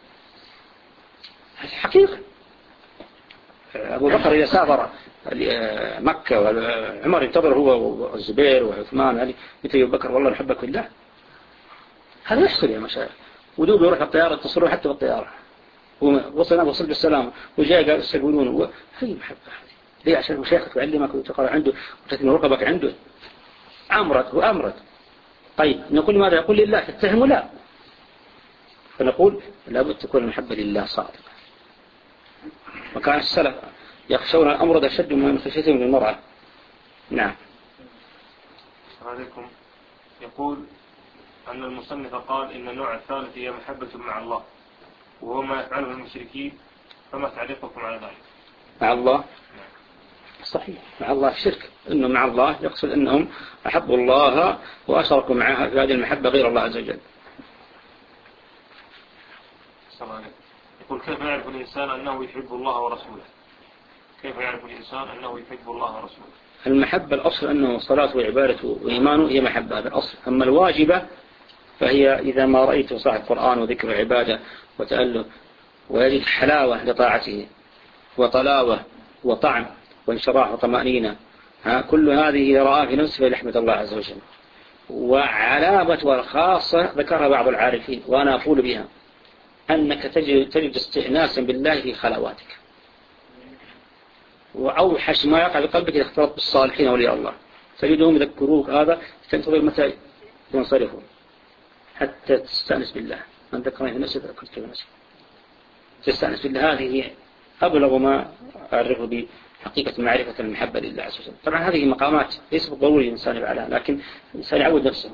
هذه حقيقة. أبو بكر إذا سافر مكة وعمر ينتظر هو والزبير وعثمان، هذه مثل أبو بكر والله نحبك بالله. هذا يحصل يا مشايخ. ودوب يروح الطيارة اتصلوا حتى بالطيارة، وصلنا وصل بالسلام، وجاء قال يستقبلونه. هذه محبة هذه ليه؟ عشان مشايخك يعلمك وتقرأ عنده وتتم رقبك عنده. أمرد هو أمرد. طيب نقول ماذا؟ يقول لله تتهم؟ لا. فنقول لابد تكون المحبة لله صادقة. وكان السلف يخشون الأمرد أشد من خشيتهم للمرأة. نعم. عليكم. يقول أن المصنف قال إن النوع الثالث هي محبة مع الله، وهو ما يفعله المشركين، فما تعليقكم على ذلك؟ مع الله صحيح، مع الله شرك. إنه مع الله يقصد أنهم أحبوا الله وأشركوا معها في هذه المحبة غير الله عز وجل. يقول كيف يعرف الإنسان أنه يحب الله ورسوله؟ كيف يعرف الإنسان أنه يحب الله ورسوله؟ المحبة الأصل أنه صلاة وعبادة وإيمانه هي محبة، هذا الأصل. أما الواجبة فهي إذا ما رأيت صاحب القرآن وذكر العبادة وتأله ويجد حلاوة لطاعته وطلاوة وطعم وانشراح وطمأنينة، كل هذه إذا رأى في نفسه فليحمد الله عز وجل. وعلامة والخاصة ذكرها بعض العارفين وأنا أقول بها، أنك تجد, تجد استئناسا بالله في خلواتك، وأوحش ما يقع بقلبك إذا اختلط بالصالحين ولي الله تجدهم يذكروك هذا، تنتظر متى ينصرفون حتى تستأنس بالله. من ذكرني في نفسي ذكرت في نفسي، تستأنس بالله. هذه هي أبلغ ما أعرفه بحقيقة معرفة المحبة لله عز وجل. طبعا هذه مقامات ليس بالضروري الإنسان يفعلها، لكن الإنسان يعود نفسه.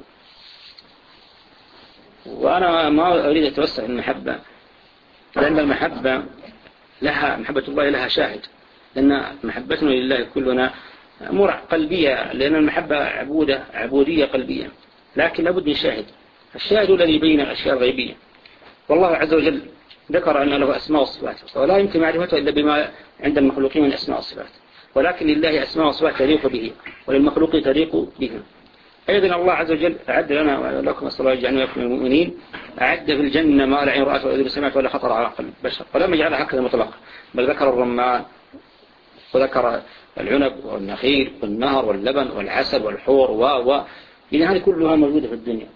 وأنا ما أريد أتوسع في المحبة، لأن المحبة لها محبة الله لها شاهد، لأن محبتنا لله كلنا أمور قلبية، لأن المحبة عبودة عبودية قلبية، لكن لابد من شاهد. الشاهد الذي بين الأشياء الغيبية، والله عز وجل ذكر أن له أسماء وصفات، ولا يمكن معرفته إلا بما عند المخلوقين من أسماء وصفات، ولكن لله أسماء وصفات تليق به وللمخلوق تليق بهم. أيضا الله عز وجل أعد لنا ولكم الصلاة يجعلنا لكم المؤمنين، أعد في الجنة ما لا عين رأت ولا أذن سمعت ولا خطر على قلب بشر، ولم يجعلها هكذا مطلقا، بل ذكر الرمان وذكر العنب والنخيل والنهر واللبن والعسل والحور و و إذا هذه كلها موجودة في الدنيا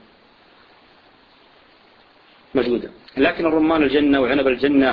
موجودة، لكن الرمان الجنة وعنب الجنة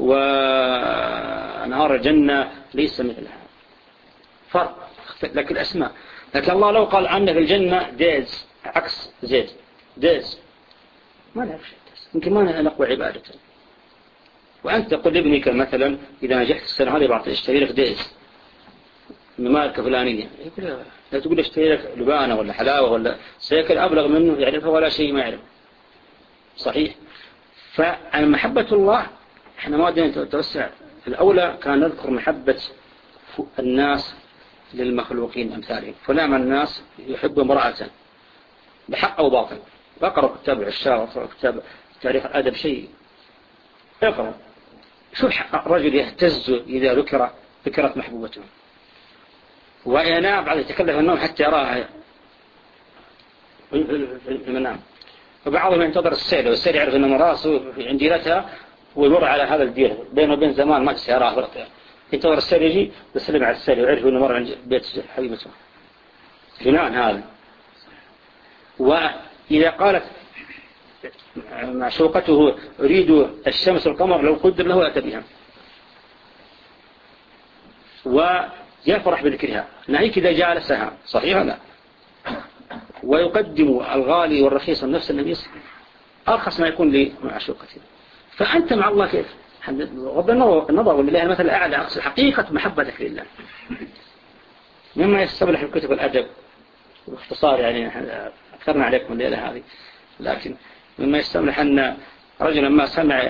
ونهار الجنة ليس مثلها، فرق. لكن الأسماء، لكن الله لو قال عنه في الجنة ديز عكس زيت ديز ما نعرف شيء، يمكن ما نقوى عبادته. وأنت تقول لابنك مثلا إذا نجحت السنة هذه بعطي اشتري لك ديز من ماركة فلانية، يقول لا تقول اشتري لك لبانة ولا حلاوة ولا سيكل أبلغ منه يعرفها ولا شيء ما يعرف. صحيح. فمحبة الله احنا ما بدنا نتوسع. الأولى كان نذكر محبة الناس للمخلوقين أمثالهم. فلان الناس يحب امرأة بحق أو باطل، اقرأ كتاب العشاء واقرأ كتاب تاريخ الأدب شيء اقرأ شوف رجل يهتز إذا ذكر ذكرت محبوبته وينام بعد يتكلف النوم حتى يراها في المنام. وبعضهم ينتظر السيل، والسيل يعرف أنه راسه عند ديرتها ويمر على هذا الدير بينه وبين زمان ما تسيراه، ينتظر السيل يجي ويسلم على السيل ويعرف أنه مر عند بيت حبيبته. جنان هذا. وإذا قالت معشوقته أريد الشمس والقمر لو قدر له أتى بها، ويفرح بذكرها، ناهيك إذا جالسها. صحيح لا؟ ويقدم الغالي والرخيص النفس النبيس أرخص ما يكون لمعشوقته. فأنت مع الله كيف؟ غض النظر ولله المثل الأعلى، أقصد حقيقة محبتك لله. مما يستبلح الكتب الأدب باختصار، يعني أكثرنا عليكم الليلة هذه، لكن مما يستبلح أن رجلا ما سمع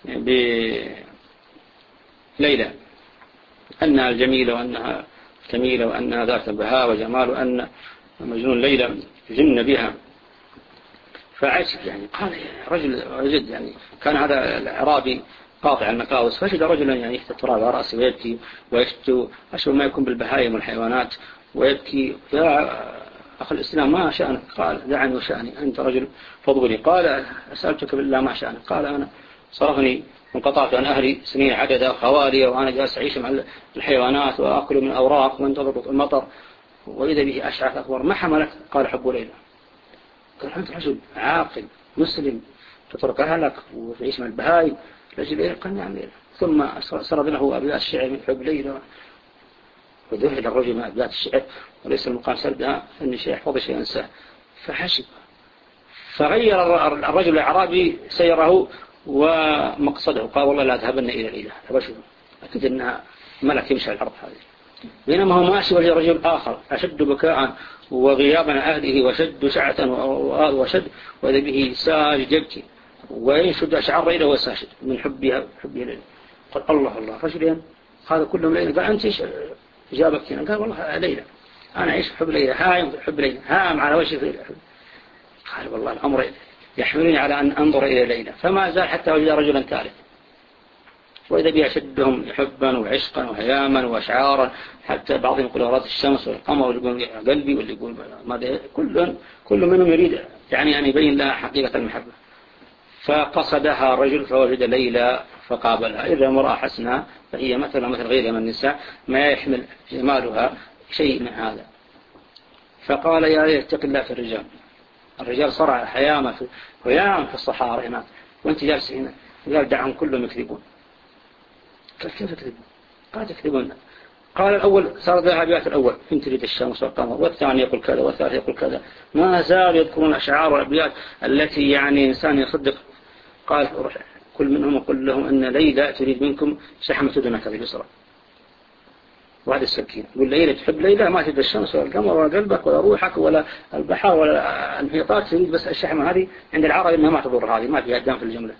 بليلى أنها الجميلة وأنها جميلة وأنها ذات بهاء وجمال وأن مجنون ليلى جن بها، فعجب يعني. قال رجل وجد يعني كان هذا الأعرابي قاطع المكاوس، فجد رجلا يعني يحت التراب على رأسه ويبكي ويشتو أشبه ما يكون بالبهائم والحيوانات ويبكي. يا أخ الإسلام ما شأنك؟ قال دعني وشأني، أنت رجل فضولي. قال أسألتك بالله ما شأنك؟ قال أنا صرفني انقطعت عن أهلي سنين عددا خوالي، وأنا جالس أعيش مع الحيوانات وأكل من أوراق وانتظر المطر، وإذا به أشعث أخبار. ما حملك؟ قال حب ليلى. قال أنت رجل عاقل مسلم تترك أهلك وتعيش مع البهائم لأجل ليلى؟ قال نعم ليلى. ثم سرد له أبيات الشعر من حب ليلى، وذهل الرجل من أبيات الشعر وليس المقام سردها أن شيء يحفظ شيء أنساه، فحشب. فغير الرجل الأعرابي سيره ومقصده، قال والله لا أذهبن إلى الإله أبشر، أكيد أنها ملك يمشي على الأرض هذه. بينما هو ماشي وجه رجل آخر أشد بكاء وغيابا أهله وشد شعة وشد، وإذا به ساجد يبكي وينشد أشعار ليلى وساجد من حبها حبه ليلى. قال الله الله رجلين هذا كلهم ليلى. قال أنت إيش جابك هنا؟ قال والله ليلى، أنا أعيش حب ليلى، هاي حب ليلى، هام على وجه ليلى. قال والله الأمر يحملني على أن أنظر إلى ليلى. فما زال حتى وجد رجلا ثالث، وإذا بي أشدهم حبا وعشقا وهياما وأشعارا، حتى بعضهم يقول أراد الشمس والقمر، واللي يقول قلبي، واللي يقول ماذا، كل كل منهم يريد يعني أن يبين لها حقيقة المحبة. فقصدها الرجل فوجد ليلى فقابلها. إذا امرأة حسنة فهي مثلا مثل غيرها من النساء ما يحمل جمالها شيء من هذا. فقال يا اتق الله في الرجال، الرجال صرع حيامة ويام في الصحارى هناك وانت جالس هنا. قال دعهم كلهم يكذبون. قال كيف يكذبون؟ قال يكذبون. قال الأول صار ذهبيات الأول إن تريد الشمس والقمر، والثاني يقول كذا والثالث يقول كذا. ما زالوا يذكرون أشعار والأبيات التي يعني إنسان يصدق. قال كل منهم وقل لهم أن ليلى تريد منكم شحمة دونك اليسرى وهذا السكين. يقول ليلى تحب ليلى ما تريد الشمس ولا القمر ولا قلبك ولا روحك ولا البحر ولا المحيطات، تريد بس الشحمة هذه. عند العرب إنها ما تضر، هذه ما فيها دام في الجملة.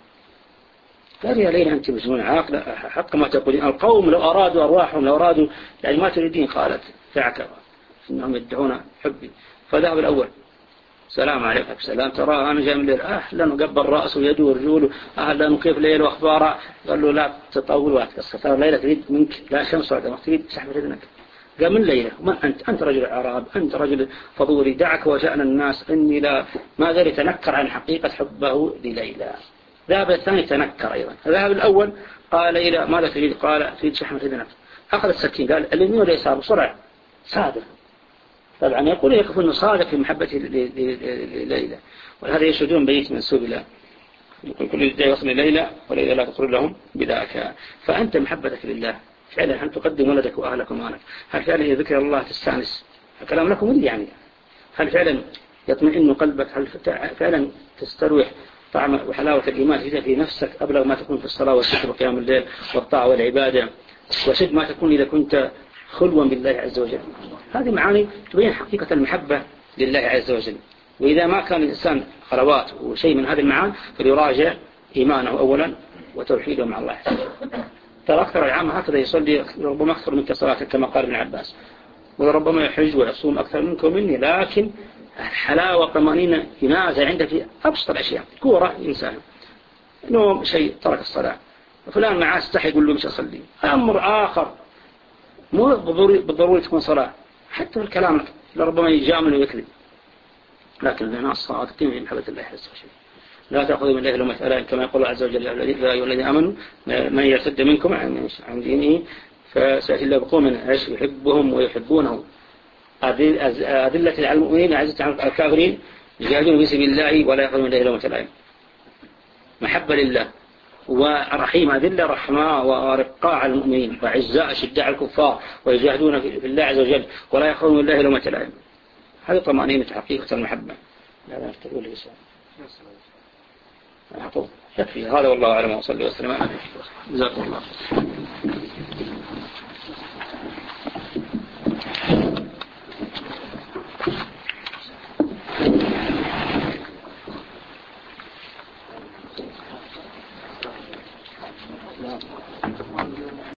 قال يا ليلى أنت مجنون عاقلة حق ما تقولين. القوم لو أرادوا أرواحهم لو أرادوا يعني ما تريدين. قالت فعك إنهم يدعون حبي. فذهب الأول سلام عليكم سلام ترى أنا جاي من الليل أهلا وقبل رأسه ويده ورجوله أهلا وكيف ليل وأخباره. قال له لا تطول واتقصر ترى ليلة تريد منك لا شمس ولا قمر تريد شحمة إذنك. قال من ليلة من أنت؟ أنت رجل عرب أنت رجل فضولي دعك وشأن الناس إني لا ما زال يتنكر عن حقيقة حبه لليلى. ذهب الثاني تنكر أيضا. ذهب الأول قال ليلى ماذا تريد؟ قال تريد شحمة إذنك. أخذ السكين قال اليمين واليسار بسرعة صادق. طبعا يقول يكفي أنه صادق في محبته لليلى ولهذا يشهدون بيت منسوب له. يقول كل يدعي يصل لليلى وليلى لا تقر لهم بذاك. فأنت محبتك لله فعلا أن تقدم ولدك وأهلك ومالك. هل فعلا ذكر الله تستانس؟ الكلام لكم اللي يعني هل فعلا يطمئن قلبك؟ هل فعلا تستروح طعم وحلاوة الإيمان في نفسك أبلغ ما تكون في الصلاة والذكر وقيام الليل والطاعة والعبادة وشد ما تكون إذا كنت خلوا بالله عز وجل. هذه معاني تبين حقيقة المحبة لله عز وجل. وإذا ما كان الإنسان خلوات وشيء من هذه المعاني فليراجع إيمانه أولا وتوحيده مع الله. ترى أكثر العام هكذا يصلي ربما أكثر منك صلاة كما قال ابن عباس وربما يحج ويصوم أكثر منك ومني لكن حلاوة طمأنينة ينازع عنده في أبسط الأشياء. كورة إنسان نوم شيء ترك الصلاة وفلان معاه استحي يقول له مش أصلي. أمر آخر مو بالضروري تكون صلاة حتى الكلام لربما يجامل ويكذب لكن الناس صادقين في محبة الله عز وجل. لا تأخذوا من الله لومة لائم كما يقول عز وجل يا أيها الذين آمنوا من يرتد منكم عن دينه فسيأتي الله بقوم يحبهم ويحبونه أذلة على المؤمنين عزة على الكافرين يجاهدون في سبيل الله ولا يأخذون من الله لومة لائم. محبة لله ورحيم أذلة رحماء ورقاء على المؤمنين وعزاء شداء الكفار ويجاهدون في الله عز وجل ولا يأخذون من الله لومة لائم. هذه طمأنينة حقيقة المحبة. لا نفتقوا للإسلام يكفي هذا والله أعلم وصلي وسلم على جزاكم الله.